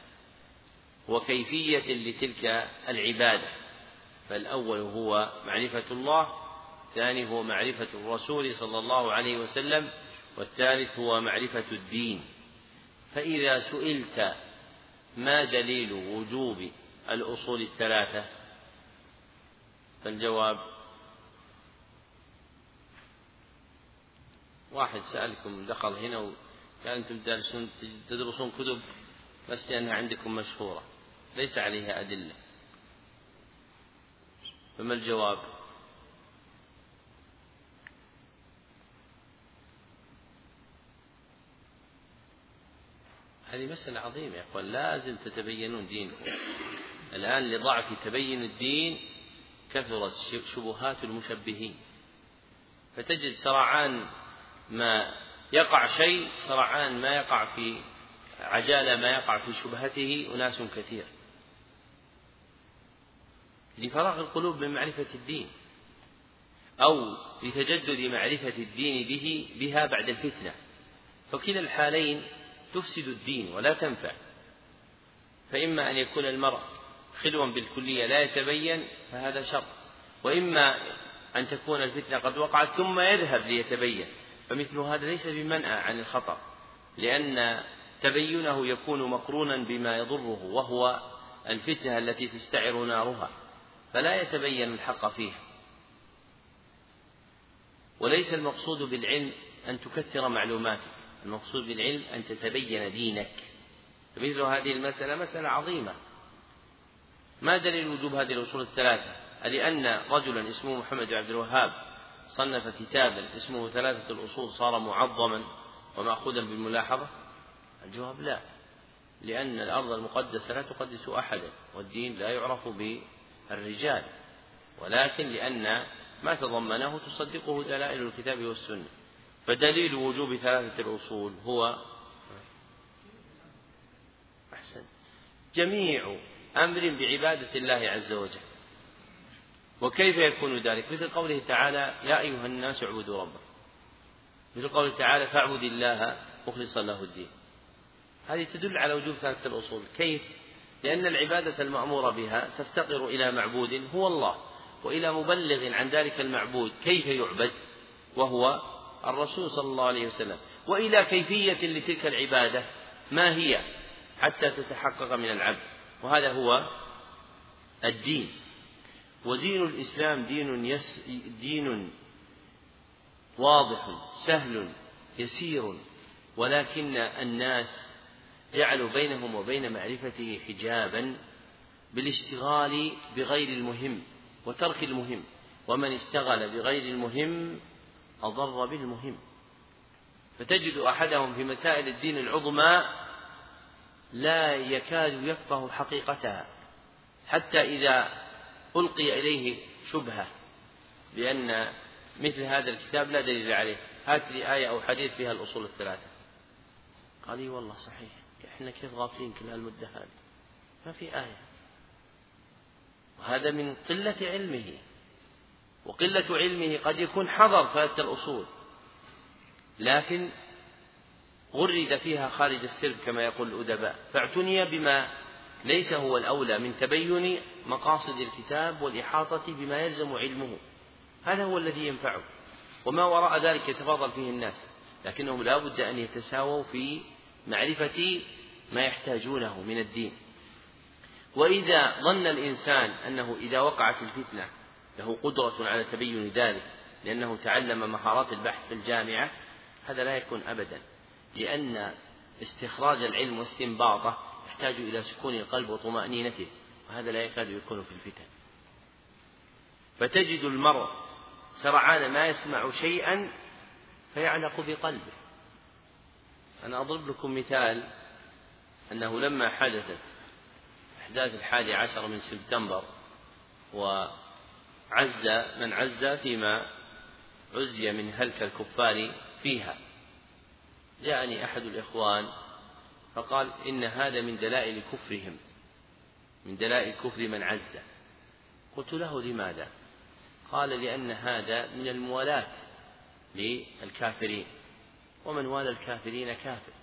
وكيفية لتلك العبادة. فالأول هو معرفة الله، الثاني هو معرفة الرسول صلى الله عليه وسلم، والثالث هو معرفة الدين. فإذا سئلت ما دليل وجوب الأصول 3 فالجواب: واحد سألكم دخل هنا وقال: أنتم تدرسون كتب بس لأنها عندكم مشهورة ليس عليها أدلة، فما الجواب؟ هذه مسألة عظيمة يا أخوان، لازم تتبينون دينكم. الآن لضعف تبين الدين كثرت شبهات المشبهين، فتجد سرعان ما يقع شيء سرعان ما يقع في عجال ما يقع في شبهته أناس كثير، لفراغ القلوب من معرفة الدين، أو لتجدد معرفة الدين بها بعد الفتنة، فكلا الحالين تفسد الدين ولا تنفع. فإما أن يكون المرء خلوا بالكلية لا يتبين فهذا شر، وإما أن تكون الفتنة قد وقعت ثم يذهب ليتبين، فمثل هذا ليس بمنأى عن الخطأ، لأن تبينه يكون مقرونا بما يضره وهو الفتنة التي تستعر نارها، فلا يتبين الحق فيها. وليس المقصود بالعلم أن تكثر معلوماتك، المقصود بالعلم أن تتبين دينك. فمثل هذه المسألة مسألة عظيمة. ما دليل وجوب هذه الأصول الثلاثة؟ لأن رجلا اسمه محمد بن عبد الوهاب صنف كتابا اسمه 3 الأصول صار معظما ومأخوذا بالملاحظة؟ الجواب لا، لأن الأرض المقدسة لا تقدس أحدا، والدين لا يعرف بالرجال، ولكن لأن ما تضمنه تصدقه دلائل الكتاب والسنة. فدليل وجوب 3 الأصول هو جميع أمر بعبادة الله عز وجل. وكيف يكون ذلك؟ مثل قوله تعالى يا أيها الناس اعبدوا ربكم، مثل قوله تعالى فاعبد الله مخلصا له الدين. هذه تدل على وجوب 3 الأصول. كيف؟ لأن العبادة المأمور بها تفتقر إلى معبود هو الله، وإلى مبلغ عن ذلك المعبود كيف يعبد وهو الرسول صلى الله عليه وسلم، وإلى كيفية لتلك العبادة ما هي حتى تتحقق من العبد، وهذا هو الدين. ودين الإسلام دين واضح سهل يسير، ولكن الناس جعلوا بينهم وبين معرفته حجابا بالاشتغال بغير المهم وترك المهم، ومن اشتغل بغير المهم أضر بالمهم. فتجد أحدهم في مسائل الدين العظمى لا يكاد يفقه حقيقتها، حتى إذا ألقي إليه شبهة بأن مثل هذا الكتاب لا دليل عليه، هات لي آية أو حديث فيها الأصول الثلاثة، قال لي والله صحيح، إحنا كيف غافلين كل هالمدة هذه ما في آية. وهذا من قلة علمه، وقلة علمه قد يكون حضر 3 الأصول لكن غرد فيها خارج السرب كما يقول الأدباء، فاعتني بما ليس هو الأولى من تبين مقاصد الكتاب والإحاطة بما يلزم علمه، هذا هو الذي ينفعه. وما وراء ذلك يتفاضل فيه الناس، لكنهم لا بد أن يتساووا في معرفة ما يحتاجونه من الدين. وإذا ظن الإنسان أنه إذا وقعت الفتنة له قدرة على تبين ذلك لأنه تعلم مهارات البحث في الجامعة، هذا لا يكون أبدا، لأن استخراج العلم واستنباطه يحتاج إلى سكون القلب وطمأنينته، وهذا لا يكاد يكون في الفتن. فتجد المرء سرعان ما يسمع شيئا فيعلق بقلبه. أنا أضرب لكم مثال، أنه لما حدثت أحداث 11 من سبتمبر وعز من عز فيما عزي من هلك الكفار فيها، جاءني أحد الإخوان فقال إن هذا من دلائل كفرهم، من دلائل كفر من عز. قلت له لماذا؟ قال لأن هذا من الموالاة للكافرين، ومن والى الكافرين كافر،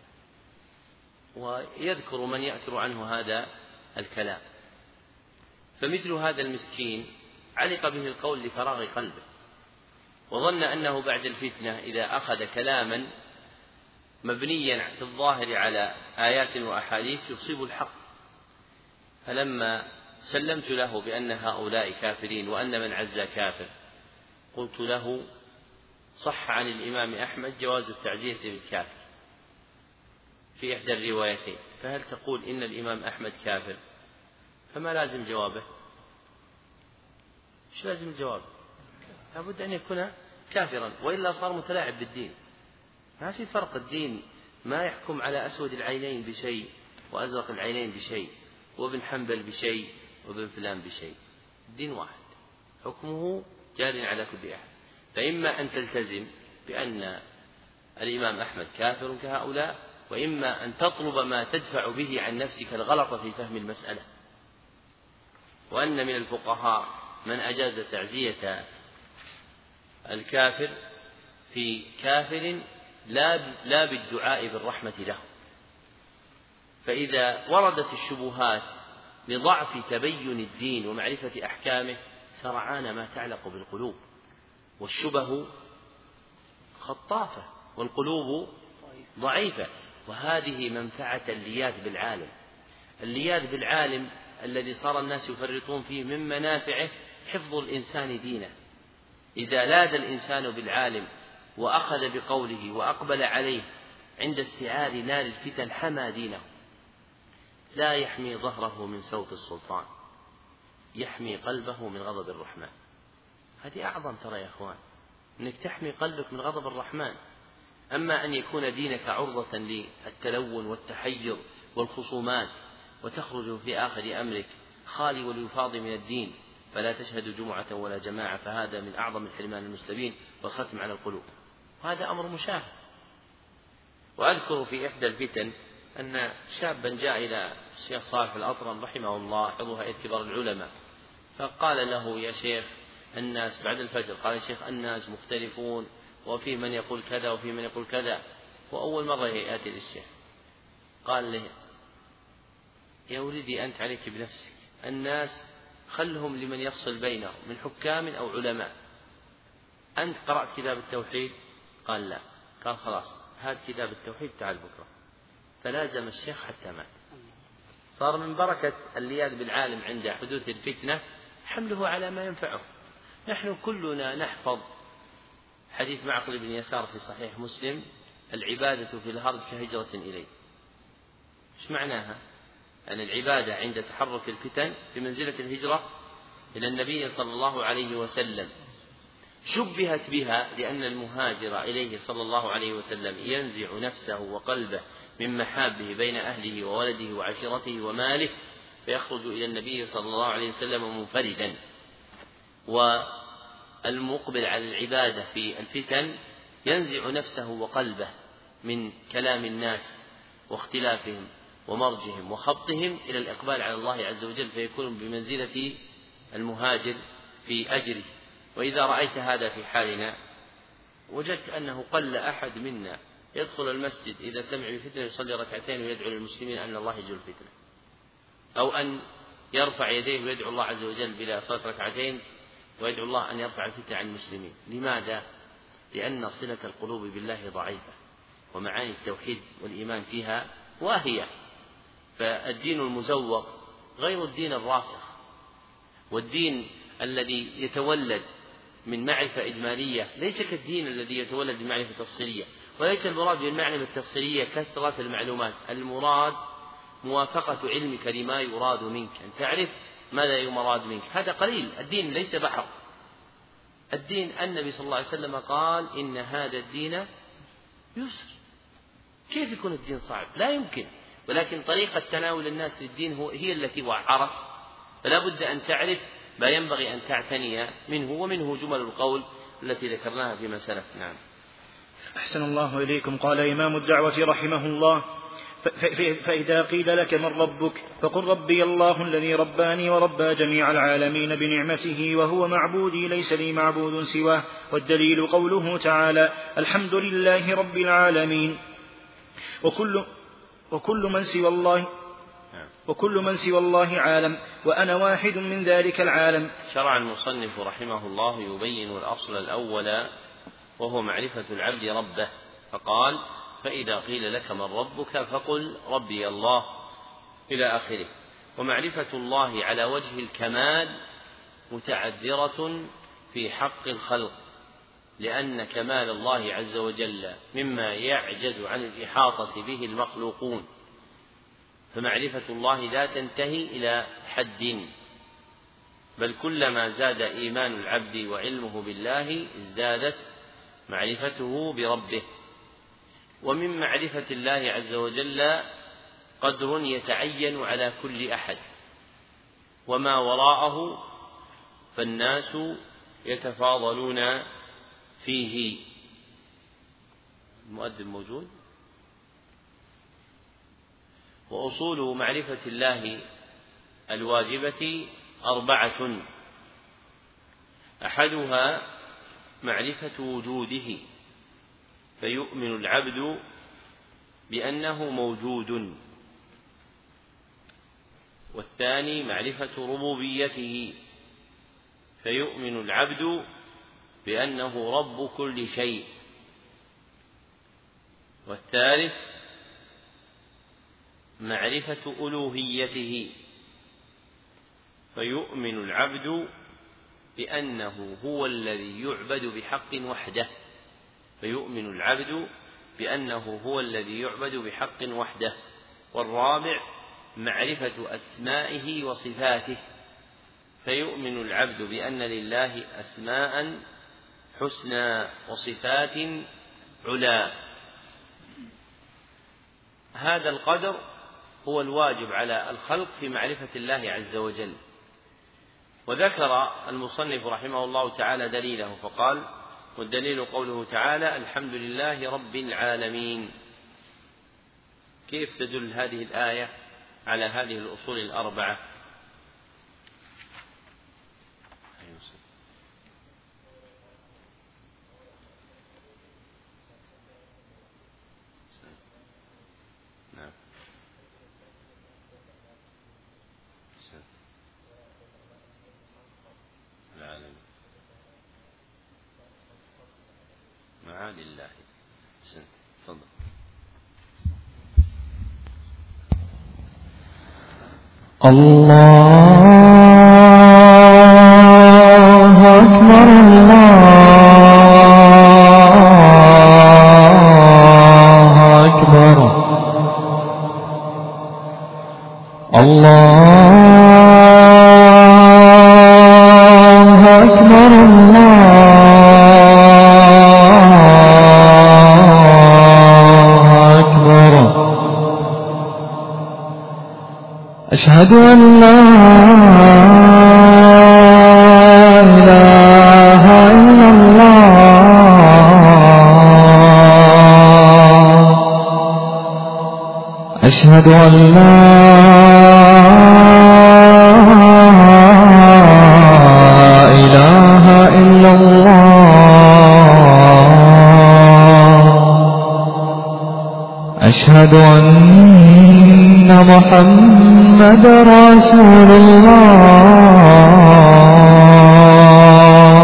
ويذكر من يأثر عنه هذا الكلام. فمثل هذا المسكين علق به القول لفراغ قلبه، وظن أنه بعد الفتنة إذا أخذ كلاما مبنيا في الظاهر على آيات وأحاديث يصيب الحق. فلما سلمت له بأن هؤلاء كافرين وأن من عز كافر، قلت له صح عن الإمام أحمد جواز التعزية بالكافر في إحدى الروايتين، فهل تقول إن الإمام أحمد كافر؟ فما لازم جوابه؟ إيش لازم الجواب؟ لابد أن يكون كافرا، وإلا صار متلاعب بالدين. ما في فرق، الدين ما يحكم على أسود العينين بشيء وأزرق العينين بشيء، وابن حنبل بشيء وابن فلان بشيء، الدين واحد حكمه جار على كل أحد. فإما أن تلتزم بأن الإمام أحمد كافر كهؤلاء، وإما أن تطلب ما تدفع به عن نفسك الغلط في فهم المسألة. وأن من الفقهاء من أجاز تعزية الكافر في كافر لا بالدعاء بالرحمة له، فإذا وردت الشبهات لضعف تبين الدين ومعرفة أحكامه سرعان ما تعلق بالقلوب، والشبه خطافة والقلوب ضعيفة. وهذه منفعة اللياذ بالعالم. اللياذ بالعالم الذي صار الناس يفرطون فيه من منافعه حفظ الإنسان دينه. إذا لاذ الإنسان بالعالم وأخذ بقوله وأقبل عليه عند استيعاب نار الفتن حمى دينه. لا يحمي ظهره من سوط السلطان، يحمي قلبه من غضب الرحمن. هذه أعظم ترى يا أخوان، أنك تحمي قلبك من غضب الرحمن. أما أن يكون دينك عرضة للتلون والتحير والخصومات وتخرج في آخر أمرك خالي واليفاض من الدين فلا تشهد جمعة ولا جماعة، فهذا من أعظم الحرمان المستبين والختم على القلوب، وهذا أمر مشاهد. وأذكر في إحدى الفتن أن شابا جاء إلى الشيخ صالح الأطرم رحمه الله عضو هيئة كبار العلماء، فقال له: يا شيخ الناس بعد الفجر، قال يا شيخ الناس مختلفون، وفي من يقول كذا وفي من يقول كذا، وأول مرة يأتي للشيخ. قال له: يا ولدي أنت عليك بنفسك، الناس خلهم لمن يفصل بينهم من حكام أو علماء. أنت قرأت كتاب التوحيد؟ قال لا. قال خلاص هات كتاب التوحيد تعال بكرة. فلازم الشيخ حتى مات. صار من بركة اللياذ بالعالم عند حدوث الفتنة حمله على ما ينفعه. نحن كلنا نحفظ حديث معقل بن يسار في صحيح مسلم: العبادة في الهرج كهجرة إليه. إيش معناها؟ أن العبادة عند تحرك الفتن بمنزلة الهجرة إلى النبي صلى الله عليه وسلم. شبهت بها لأن المهاجر إليه صلى الله عليه وسلم ينزع نفسه وقلبه من محابه بين أهله وولده وعشيرته وماله، فيخرج إلى النبي صلى الله عليه وسلم منفردا. والمقبل على العبادة في الفتن ينزع نفسه وقلبه من كلام الناس واختلافهم ومرجهم وخبطهم إلى الإقبال على الله عز وجل، فيكون بمنزلة المهاجر في أجره. وإذا رأيت هذا في حالنا وجدت أنه قل أحد منا يدخل المسجد إذا سمع بفتنة يصلي ركعتين ويدعو للمسلمين أن الله يجل الفتنة، أو أن يرفع يديه ويدعو الله عز وجل بلا صلاة ركعتين ويدعو الله أن يرفع الفتنة عن المسلمين. لماذا؟ لأن صلة القلوب بالله ضعيفة، ومعاني التوحيد والإيمان فيها واهية. فالدين المزوق غير الدين الراسخ، والدين الذي يتولد من معرفة إجمالية ليس كالدين الذي يتولد من معرفة تفصيلية. وليس المراد بالمعرفة التفصيلية كثرة المعلومات، المراد موافقة علمك لما يراد منك، أن تعرف ماذا يراد منك. هذا قليل. الدين ليس بحر. الدين النبي صلى الله عليه وسلم قال: إن هذا الدين يسر. كيف يكون الدين صعب؟ لا يمكن. ولكن طريقة تناول الناس للدين هي التي وعرت، فلا بد أن تعرف ما ينبغي أن تعتني منه، ومنه جمل القول التي ذكرناها فيما سلف. نعم. أحسن الله إليكم. قال إمام الدعوة رحمه الله: فإذا قيل لك من ربك فقل ربي الله الذي رباني وربى جميع العالمين بنعمته، وهو معبودي ليس لي معبود سواه. والدليل قوله تعالى: الحمد لله رب العالمين. وكل من سوى الله عالم، وأنا واحد من ذلك العالم. شرع المصنف رحمه الله يبين الأصل الأول وهو معرفة العبد ربه، فقال: فإذا قيل لك من ربك فقل ربي الله إلى آخره. ومعرفة الله على وجه الكمال متعذرة في حق الخلق، لأن كمال الله عز وجل مما يعجز عن الإحاطة به المخلوقون، فمعرفة الله لا تنتهي إلى حد، بل كلما زاد إيمان العبد وعلمه بالله ازدادت معرفته بربه. ومن معرفة الله عز وجل قدر يتعين على كل أحد، وما وراءه فالناس يتفاضلون فيه. المؤذن موجود؟ وأصول معرفة الله الواجبة 4: أحدها معرفة وجوده، فيؤمن العبد بأنه موجود. والثاني معرفة ربوبيته، فيؤمن العبد بأنه رب كل شيء. والثالث معرفة ألوهيته، فيؤمن العبد بأنه هو الذي يعبد بحق وحده، فيؤمن العبد بأنه هو الذي يعبد بحق وحده. والرابع معرفة أسمائه وصفاته، فيؤمن العبد بأن لله أسماء حسنى وصفات علا. هذا القدر هو الواجب على الخلق في معرفة الله عز وجل. وذكر المصنف رحمه الله تعالى دليله فقال: والدليل قوله تعالى: الحمد لله رب العالمين. كيف تدل هذه الآية على هذه الأصول 4؟ لله. تفضل. الله أكبر الله أكبر الله أكبر أشهد أن لا إله إلا الله أشهد أن لا إله إلا الله أشهد أن محمد رسول الله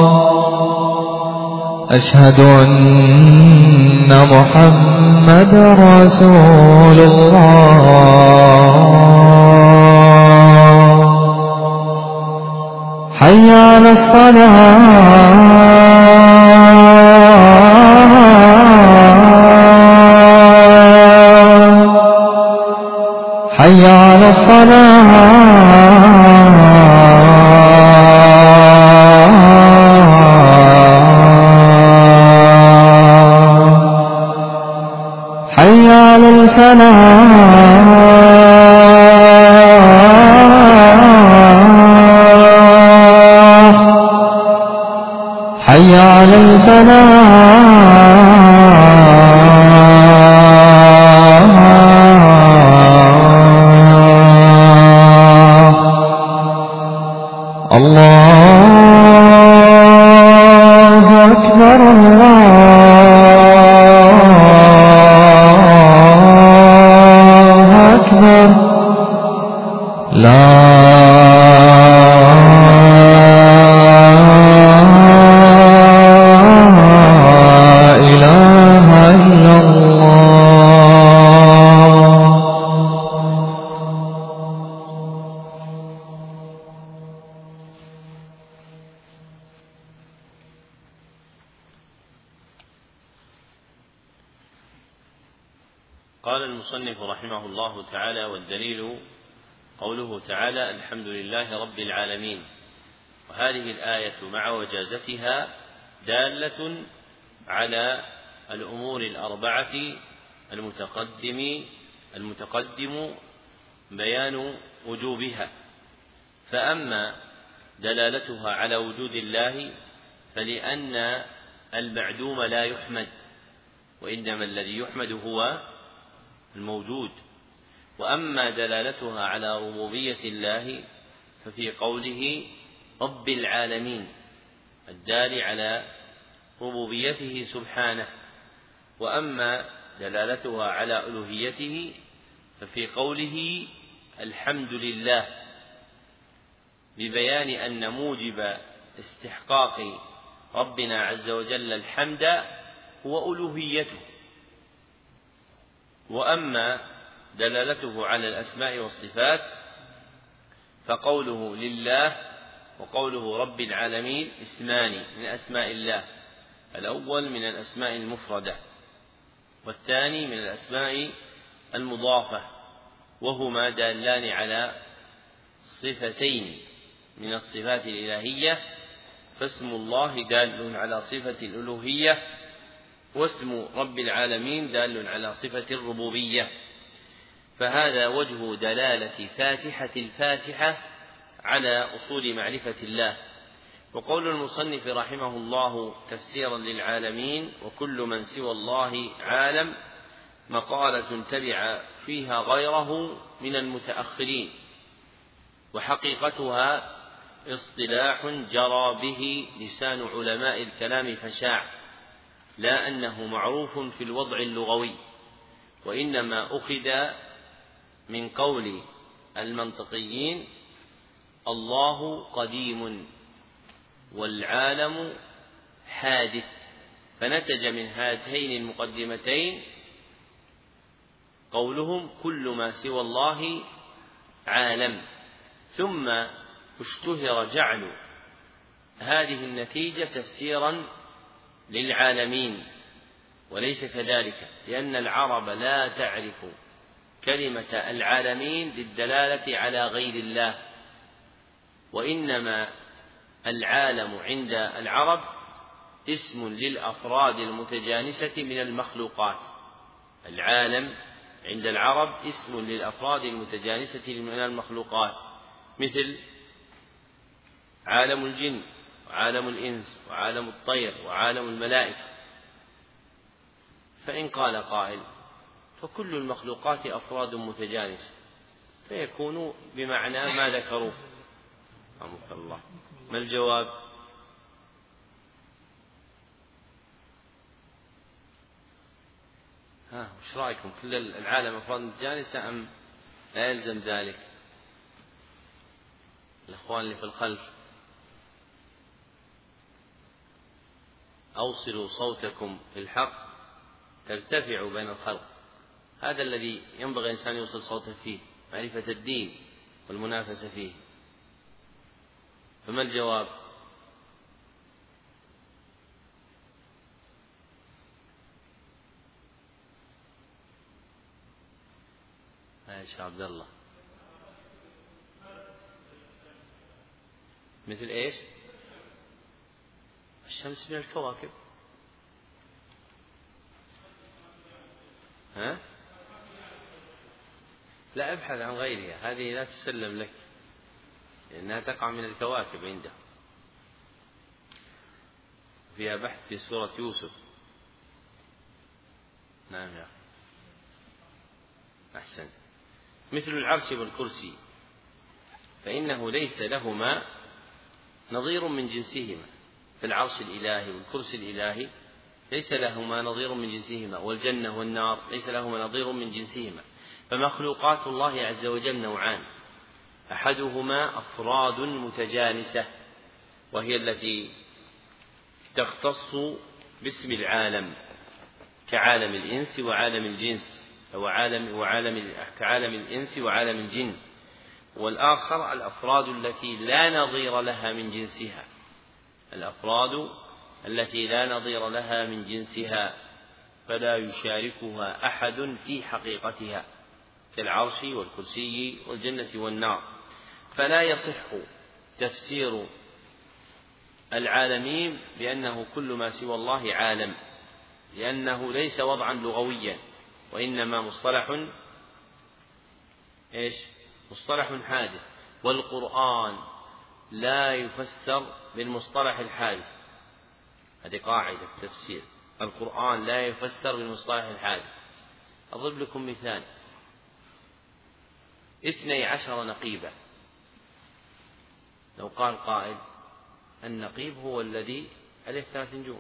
أشهد أن محمد رسول الله حي على حي على حي على الفلاح حي على الله أكبر الله أكبر لا إله إلا الله. قال المصنف رحمه الله تعالى: والدليل قوله تعالى: الحمد لله رب العالمين. وهذه الآية مع وجازتها دالة على الأمور 4 المتقدم بيان وجوبها. فأما دلالتها على وجود الله فلأن المعدوم لا يحمد، وإنما الذي يحمد هو الموجود. وأما دلالتها على ربوبية الله ففي قوله رب العالمين الدال على ربوبيته سبحانه، وأما دلالتها على ألوهيته ففي قوله الحمد لله ببيان أن موجب استحقاق ربنا عز وجل الحمد هو ألوهيته. وأما دلالته على الأسماء والصفات فقوله لله وقوله رب العالمين اسمان من أسماء الله، الأول من الأسماء المفردة والثاني من الأسماء المضافة، وهما دالان على صفتين من الصفات الإلهية، فاسم الله دال على صفة الألوهية، واسم رب العالمين دال على صفة الربوبية. فهذا وجه دلالة فاتحة الفاتحة على أصول معرفة الله. وقول المصنف رحمه الله تفسيرا للعالمين وكل من سوى الله عالم مقالة تبع فيها غيره من المتأخرين، وحقيقتها اصطلاح جرى به لسان علماء الكلام فشاع، لا أنه معروف في الوضع اللغوي، وإنما أخذ من قول المنطقيين الله قديم والعالم حادث، فنتج من هاتين المقدمتين قولهم كل ما سوى الله عالم، ثم اشتهر جعل هذه النتيجة تفسيرا للعالمين، وليس كذلك، لأن العرب لا تعرف كلمة العالمين للدلالة على غير الله، وإنما العالم عند العرب اسم للأفراد المتجانسة من المخلوقات. العالم عند العرب اسم للأفراد المتجانسة من المخلوقات، مثل عالم الجن وعالم الإنس وعالم الطير وعالم الملائكة. فإن قال قائل فكل المخلوقات أفراد متجانسة، فيكون بمعنى ما ذكروه. رحمك الله. ما الجواب؟ وش رأيكم؟ كل العالم أفراد متجانسة أم لا يلزم ذلك؟ الأخوان اللي في الخلف أوصلوا صوتكم في الحق ترتفعوا بين الخلق، هذا الذي ينبغي الإنسان يوصل صوته فيه، معرفة الدين والمنافسة فيه. فما الجواب؟ يا شيخ عبد الله مثل ايش؟ الشمس من الكواكب. لا، ابحث عن غيرها، هذه لا تسلم لك لأنها تقع من الكواكب عنده. فيها بحث في سورة يوسف. نعم يا أخي، أحسن. مثل العرش والكرسي فإنه ليس لهما نظير من جنسهما، فالعرش الإلهي والكرسي الإلهي ليس لهما نظير من جنسهما، والجنة والنار ليس لهما نظير من جنسهما. فمخلوقات الله عز وجل نوعان، أحدهما أفراد متجانسة وهي التي تختص باسم العالم كعالم الإنس وعالم الجنس، كعالم الإنس وعالم الجن. والآخر الأفراد التي لا نظير لها من جنسها، الأفراد التي لا نظير لها من جنسها فلا يشاركها أحد في حقيقتها، كالعرش والكرسي والجنة والنار. فلا يصح تفسير العالمين بأنه كل ما سوى الله عالم، لأنه ليس وضعا لغويا، وإنما مصطلح حادث. والقرآن لا يفسر بالمصطلح الحادث، هذه قاعدة التفسير، القرآن لا يفسر بالمصطلح الحادث. أضرب لكم مثال: 12 نقيبا. لو قال قائل النقيب هو الذي عليه 3 نجوم،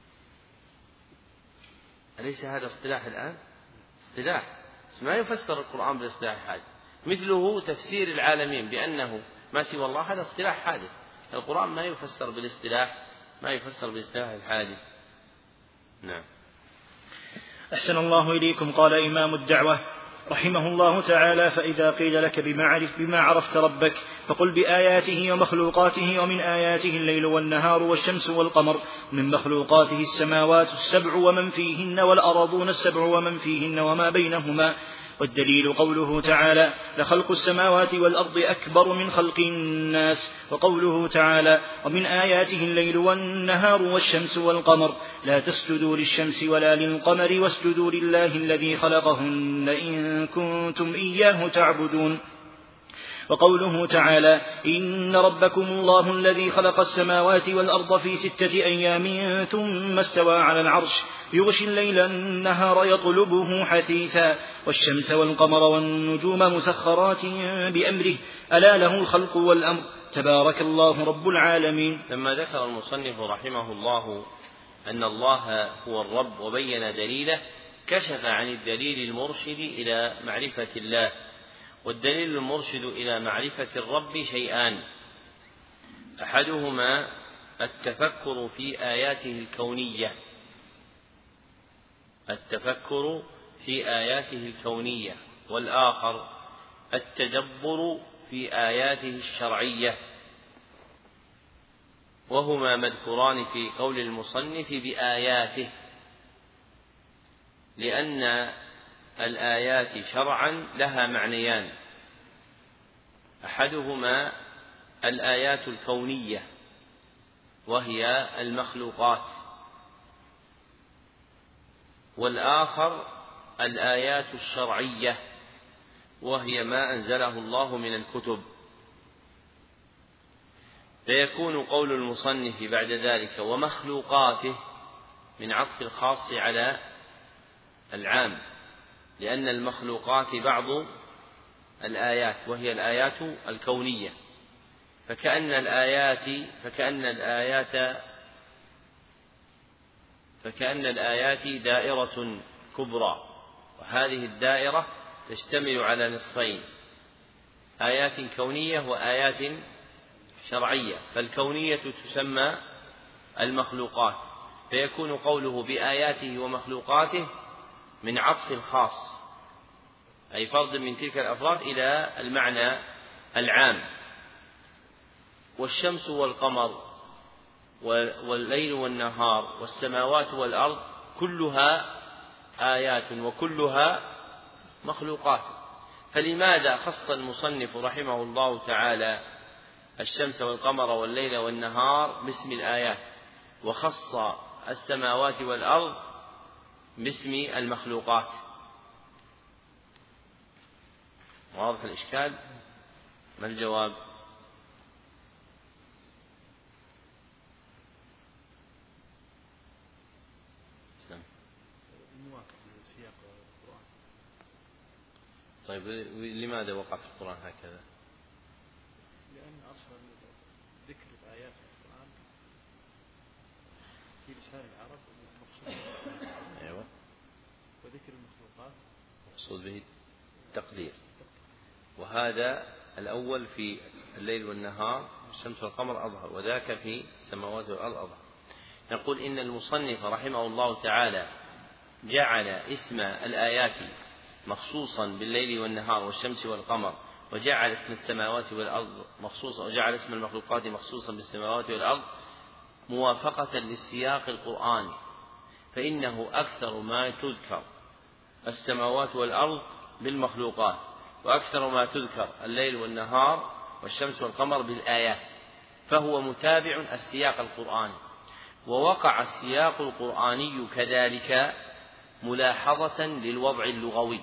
أليس هذا اصطلاح الآن؟ اصطلاح، بس ما يفسر القرآن بالاصطلاح هذا. مثله تفسير العالمين بأنه ما سوى الله، هذا اصطلاح حادث. القرآن ما يفسر بالاصطلاح، ما يفسر بالاصطلاح الحادث. نعم. أحسن الله إليكم. قال إمام الدعوة رحمه الله تعالى: فإذا قيل لك بما عرفت ربك فقل بآياته ومخلوقاته. ومن آياته الليل والنهار والشمس والقمر، ومن مخلوقاته السماوات السبع ومن فيهن والأرضون السبع ومن فيهن وما بينهما. والدليل قوله تعالى: لخلق السماوات والأرض أكبر من خلق الناس. وقوله تعالى: ومن آياته الليل والنهار والشمس والقمر، لا تسجدوا للشمس ولا للقمر واسجدوا لله الذي خلقهن إن كنتم إياه تعبدون. وقوله تعالى: إن ربكم الله الذي خلق السماوات والأرض في 6 أيام ثم استوى على العرش، يغشي الليل النهار يطلبه حثيثا، والشمس والقمر والنجوم مسخرات بأمره، ألا له الخلق والأمر، تبارك الله رب العالمين. لما ذكر المصنف رحمه الله أن الله هو الرب وبين دليله، كشف عن الدليل المرشد إلى معرفة الله. والدليل المرشد إلى معرفة الرب شيئان: أحدهما التفكر في آياته الكونية، التفكر في آياته الكونية، والآخر التدبر في آياته الشرعية، وهما مذكوران في قول المصنف بآياته، لأن الآيات شرعا لها معنيان: أحدهما الآيات الكونية وهي المخلوقات، والآخر الآيات الشرعية وهي ما أنزله الله من الكتب. فيكون قول المصنف بعد ذلك ومخلوقاته من عطف الخاص على العام، لأن المخلوقات بعض الآيات وهي الآيات الكونية، فكأن الآيات دائرة كبرى، وهذه الدائرة تشتمل على نصفين: آيات كونية وآيات شرعية. فالكونية تسمى المخلوقات، فيكون قوله بآياته ومخلوقاته من عطف الخاص، أي فرد من تلك الأفراد إلى المعنى العام. والشمس والقمر والليل والنهار والسماوات والأرض كلها آيات وكلها مخلوقات. فلماذا خص المصنف رحمه الله تعالى الشمس والقمر والليل والنهار باسم الآيات، وخص السماوات والأرض باسم المخلوقات؟ واضح الإشكال؟ ما الجواب؟ طيب لماذا وقع في القرآن هكذا؟ لأن أصل ذكر الآيات في القرآن في لسان العرب مقصود، أيوة، وذكر المخلوقات مقصود به التقدير. وهذا الأول في الليل والنهار الشمس والقمر أظهر، وذاك في السماوات والأرض أظهر. نقول إن المصنف رحمه الله تعالى جعل اسم الآيات مخصوصا بالليل والنهار والشمس والقمر، وجعل اسم السماوات والأرض مخصوصا، وجعل اسم المخلوقات مخصوصا بالسماوات والأرض موافقة للسياق القرآني، فإنه أكثر ما تذكر السماوات والأرض بالمخلوقات، وأكثر ما تذكر الليل والنهار والشمس والقمر بالآيات، فهو متابع السياق القرآني. ووقع السياق القرآني كذلك ملاحظة للوضع اللغوي،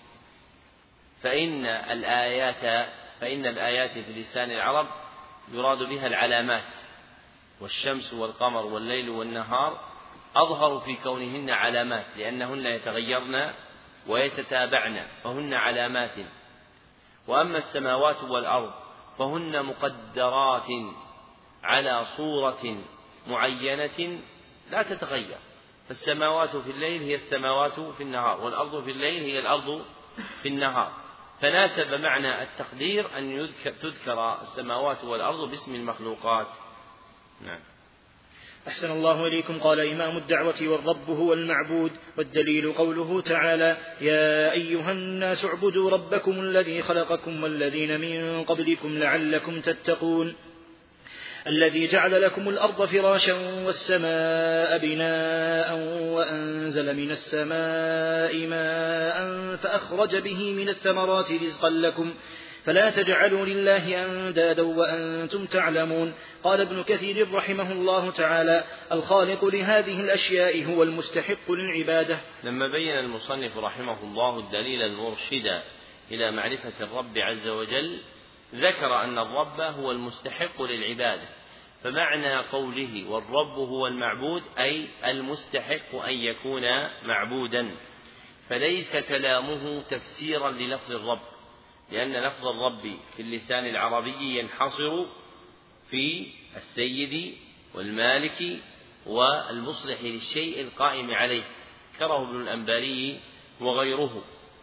فإن الآيات في لسان العرب يراد بها العلامات، والشمس والقمر والليل والنهار أظهر في كونهن علامات، لأنهن يتغيرن ويتتابعن، فهن علامات. وأما السماوات والأرض فهن مقدرات على صورة معينة لا تتغير، فالسماوات في الليل هي السماوات في النهار، والأرض في الليل هي الأرض في النهار، فناسب معنى التقدير أن تذكر السماوات والأرض باسم المخلوقات. نعم. أحسن الله إليكم. قال إمام الدعوة: والرب هو المعبود، والدليل قوله تعالى: يا أيها الناس اعبدوا ربكم الذي خلقكم والذين من قبلكم لعلكم تتقون، الذي جعل لكم الأرض فراشا والسماء بناء وأنزل من السماء ماء فأخرج به من الثمرات رزقا لكم فلا تجعلوا لله أندادا وأنتم تعلمون. قال ابن كثير رحمه الله تعالى: الخالق لهذه الأشياء هو المستحق للعبادة. لما بين المصنف رحمه الله الدليل المرشد إلى معرفة الرب عز وجل ذكر أن الرب هو المستحق للعبادة، فمعنى قوله والرب هو المعبود أي المستحق أن يكون معبودا، فليس كلامه تفسيرا للفظ الرب، لأن لفظ الرب في اللسان العربي ينحصر في السيد والمالك والمصلح للشيء القائم عليه، ذكره ابن الأنباري وغيره،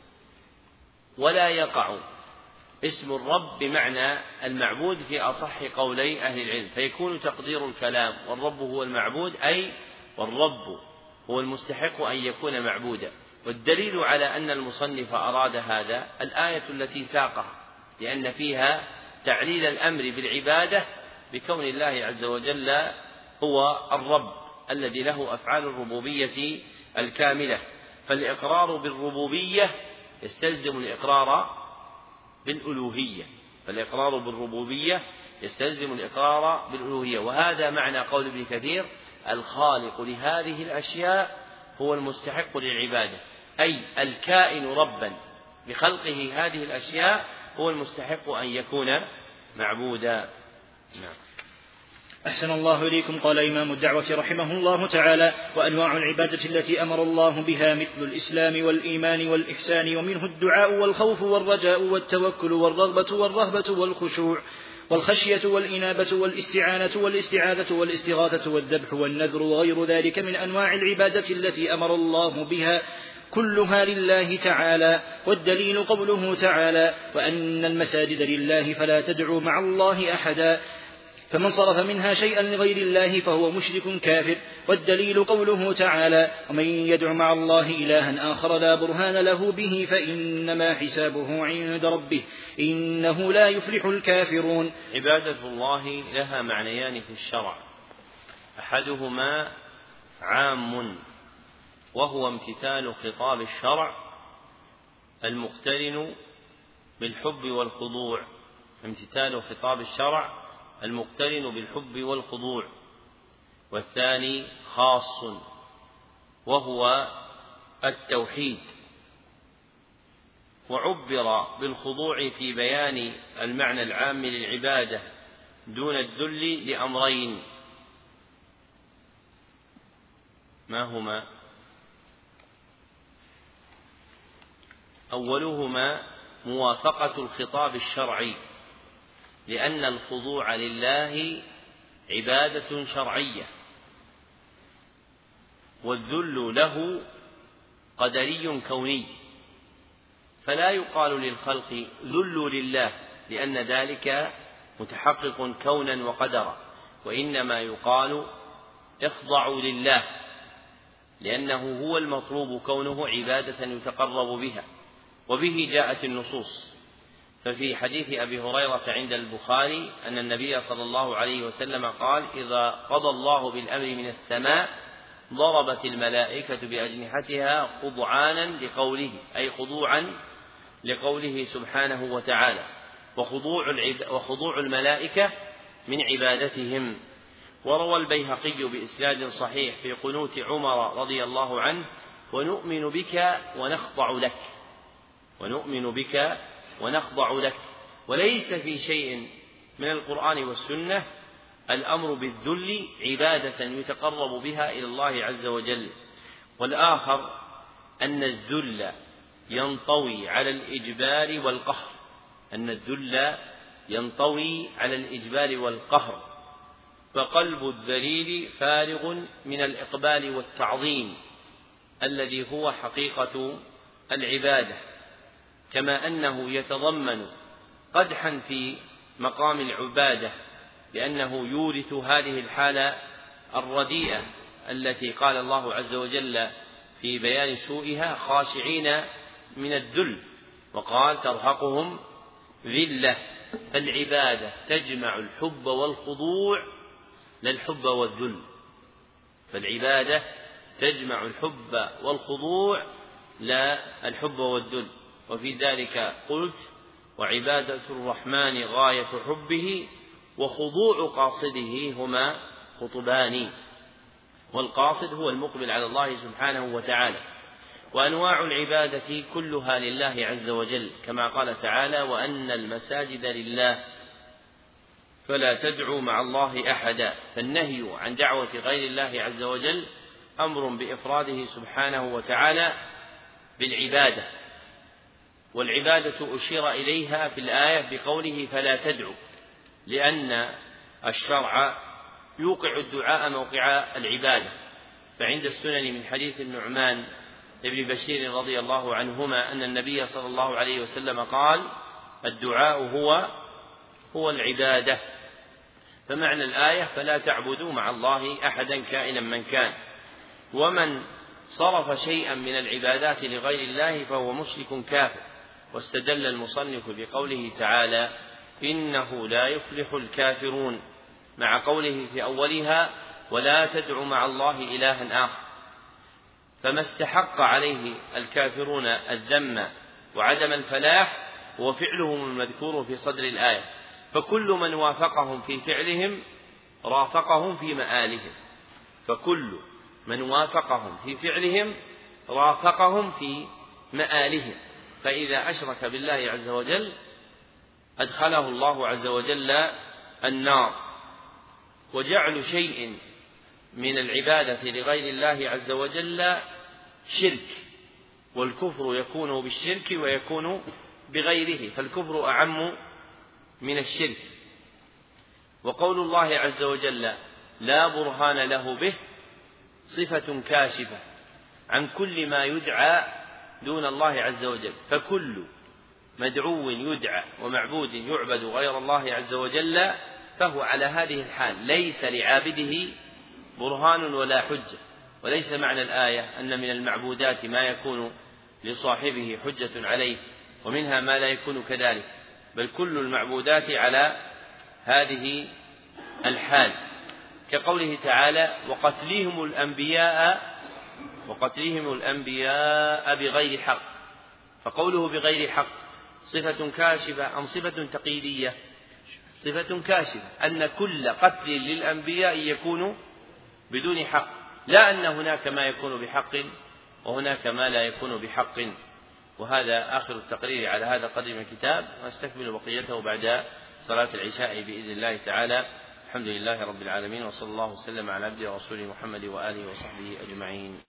ولا يقع اسم الرب بمعنى المعبود في أصح قولي أهل العلم، فيكون تقدير الكلام والرب هو المعبود أي والرب هو المستحق أن يكون معبودا. والدليل على أن المصنف أراد هذا الآية التي ساقها، لأن فيها تعليل الأمر بالعبادة بكون الله عز وجل هو الرب الذي له أفعال الربوبية الكاملة، فالإقرار بالربوبية يستلزم الإقرار بالألوهية، فالإقرار بالربوبية يستلزم الإقرار بالألوهية، وهذا معنى قول ابن كثير: الخالق لهذه الأشياء هو المستحق للعبادة، أي الكائن ربا بخلقه هذه الأشياء هو المستحق أن يكون معبودا. نعم. أحسن الله إليكم. قال إمام الدعوة رحمه الله تعالى: وأنواع العبادة التي أمر الله بها مثل الإسلام والإيمان والإحسان، ومنه الدعاء والخوف والرجاء والتوكل والرغبة والرهبة والخشوع والخشية والإنابة والاستعانة والاستعاذة والاستغاثة والذبح والنذر وغير ذلك من أنواع العبادة التي أمر الله بها، كلها لله تعالى. والدليل قوله تعالى: وأن المساجد لله فلا تدعوا مع الله أحدا، فمن صرف منها شيئا لغير الله فهو مشرك كافر. والدليل قوله تعالى: ومن يدع مع الله إلها آخر لا برهان له به فإنما حسابه عند ربه إنه لا يفلح الكافرون. عبادة الله لها معنيان في الشرع، أحدهما عام وهو امتثال خطاب الشرع المقترن بالحب والخضوع، امتثال خطاب الشرع المقترن بالحب والخضوع. والثاني خاص وهو التوحيد، وعبر بالخضوع في بيان المعنى العام للعبادة دون الذل لأمرين، ما هما؟ أولهما موافقة الخطاب الشرعي، لأن الخضوع لله عبادة شرعية، والذل له قدري كوني، فلا يقال للخلق ذلوا لله لأن ذلك متحقق كونا وقدرا، وإنما يقال اخضعوا لله لأنه هو المطلوب كونه عبادة يتقرب بها، وبه جاءت النصوص. ففي حديث أبي هريرة عند البخاري أن النبي صلى الله عليه وسلم قال: إذا قضى الله بالأمر من السماء ضربت الملائكة بأجنحتها خضعانا لقوله، أي خضوعا لقوله سبحانه وتعالى، وخضوع الملائكة من عبادتهم. وروى البيهقي بإسناد صحيح في قنوت عمر رضي الله عنه: ونؤمن بك ونخضع لك، ونؤمن بك ونخضع لك. وليس في شيء من القرآن والسنة الأمر بالذل عبادة يتقرب بها إلى الله عز وجل. والآخر أن الذل ينطوي على الإجبار والقهر، أن الذل ينطوي على الإجبار والقهر، فقلب الذليل فارغ من الإقبال والتعظيم الذي هو حقيقة العبادة، كما أنه يتضمن قدحا في مقام العبادة، لأنه يورث هذه الحالة الرديئة التي قال الله عز وجل في بيان سوءها خاشعين من الذل، وقال ترهقهم ذلة. فالعبادة تجمع الحب والخضوع لا الحب والذل، فالعبادة تجمع الحب والخضوع لا الحب والذل. وفي ذلك قلت وعبادة الرحمن غاية حبه وخضوع قاصده هما قطبان، والقاصد هو المقبل على الله سبحانه وتعالى. وأنواع العبادة كلها لله عز وجل، كما قال تعالى وأن المساجد لله فلا تدعوا مع الله أحدا. فالنهي عن دعوة غير الله عز وجل أمر بإفراده سبحانه وتعالى بالعبادة، والعبادة أشير إليها في الآية بقوله فلا تدعوا، لأن الشرع يوقع الدعاء موقع العبادة. فعند السنن من حديث النعمان ابن بشير رضي الله عنهما أن النبي صلى الله عليه وسلم قال الدعاء هو العبادة. فمعنى الآية فلا تعبدوا مع الله أحدا كائنا من كان. ومن صرف شيئا من العبادات لغير الله فهو مشرك كافر. واستدل المصنف بقوله تعالى إنه لا يفلح الكافرون مع قوله في أولها ولا تدع مع الله إلها آخر، فما استحق عليه الكافرون الذم وعدم الفلاح هو فعلهم المذكور في صدر الآية، فكل من وافقهم في فعلهم رافقهم في مآلهم، فكل من وافقهم في فعلهم رافقهم في مآلهم. فإذا أشرك بالله عز وجل أدخله الله عز وجل النار. وجعل شيء من العبادة لغير الله عز وجل شرك، والكفر يكون بالشرك ويكون بغيره، فالكفر أعم من الشرك. وقول الله عز وجل لا برهان له به صفة كاشفة عن كل ما يدعى دون الله عز وجل، فكل مدعو يدعى ومعبود يعبد غير الله عز وجل فهو على هذه الحال ليس لعابده برهان ولا حجة. وليس معنى الآية أن من المعبودات ما يكون لصاحبه حجة عليه ومنها ما لا يكون كذلك، بل كل المعبودات على هذه الحال، كقوله تعالى وقتلهم الأنبياء بغير حق. فقوله بغير حق صفة كاشفة أم صفة تقييدية؟ صفة كاشفة، أن كل قتل للأنبياء يكون بدون حق، لا أن هناك ما يكون بحق وهناك ما لا يكون بحق. وهذا آخر التقرير على هذا القدر من الكتاب، ونستكمل بقيته بعد صلاة العشاء بإذن الله تعالى. الحمد لله رب العالمين، وصلى الله وسلم على عبده ورسوله محمد وآله وصحبه أجمعين.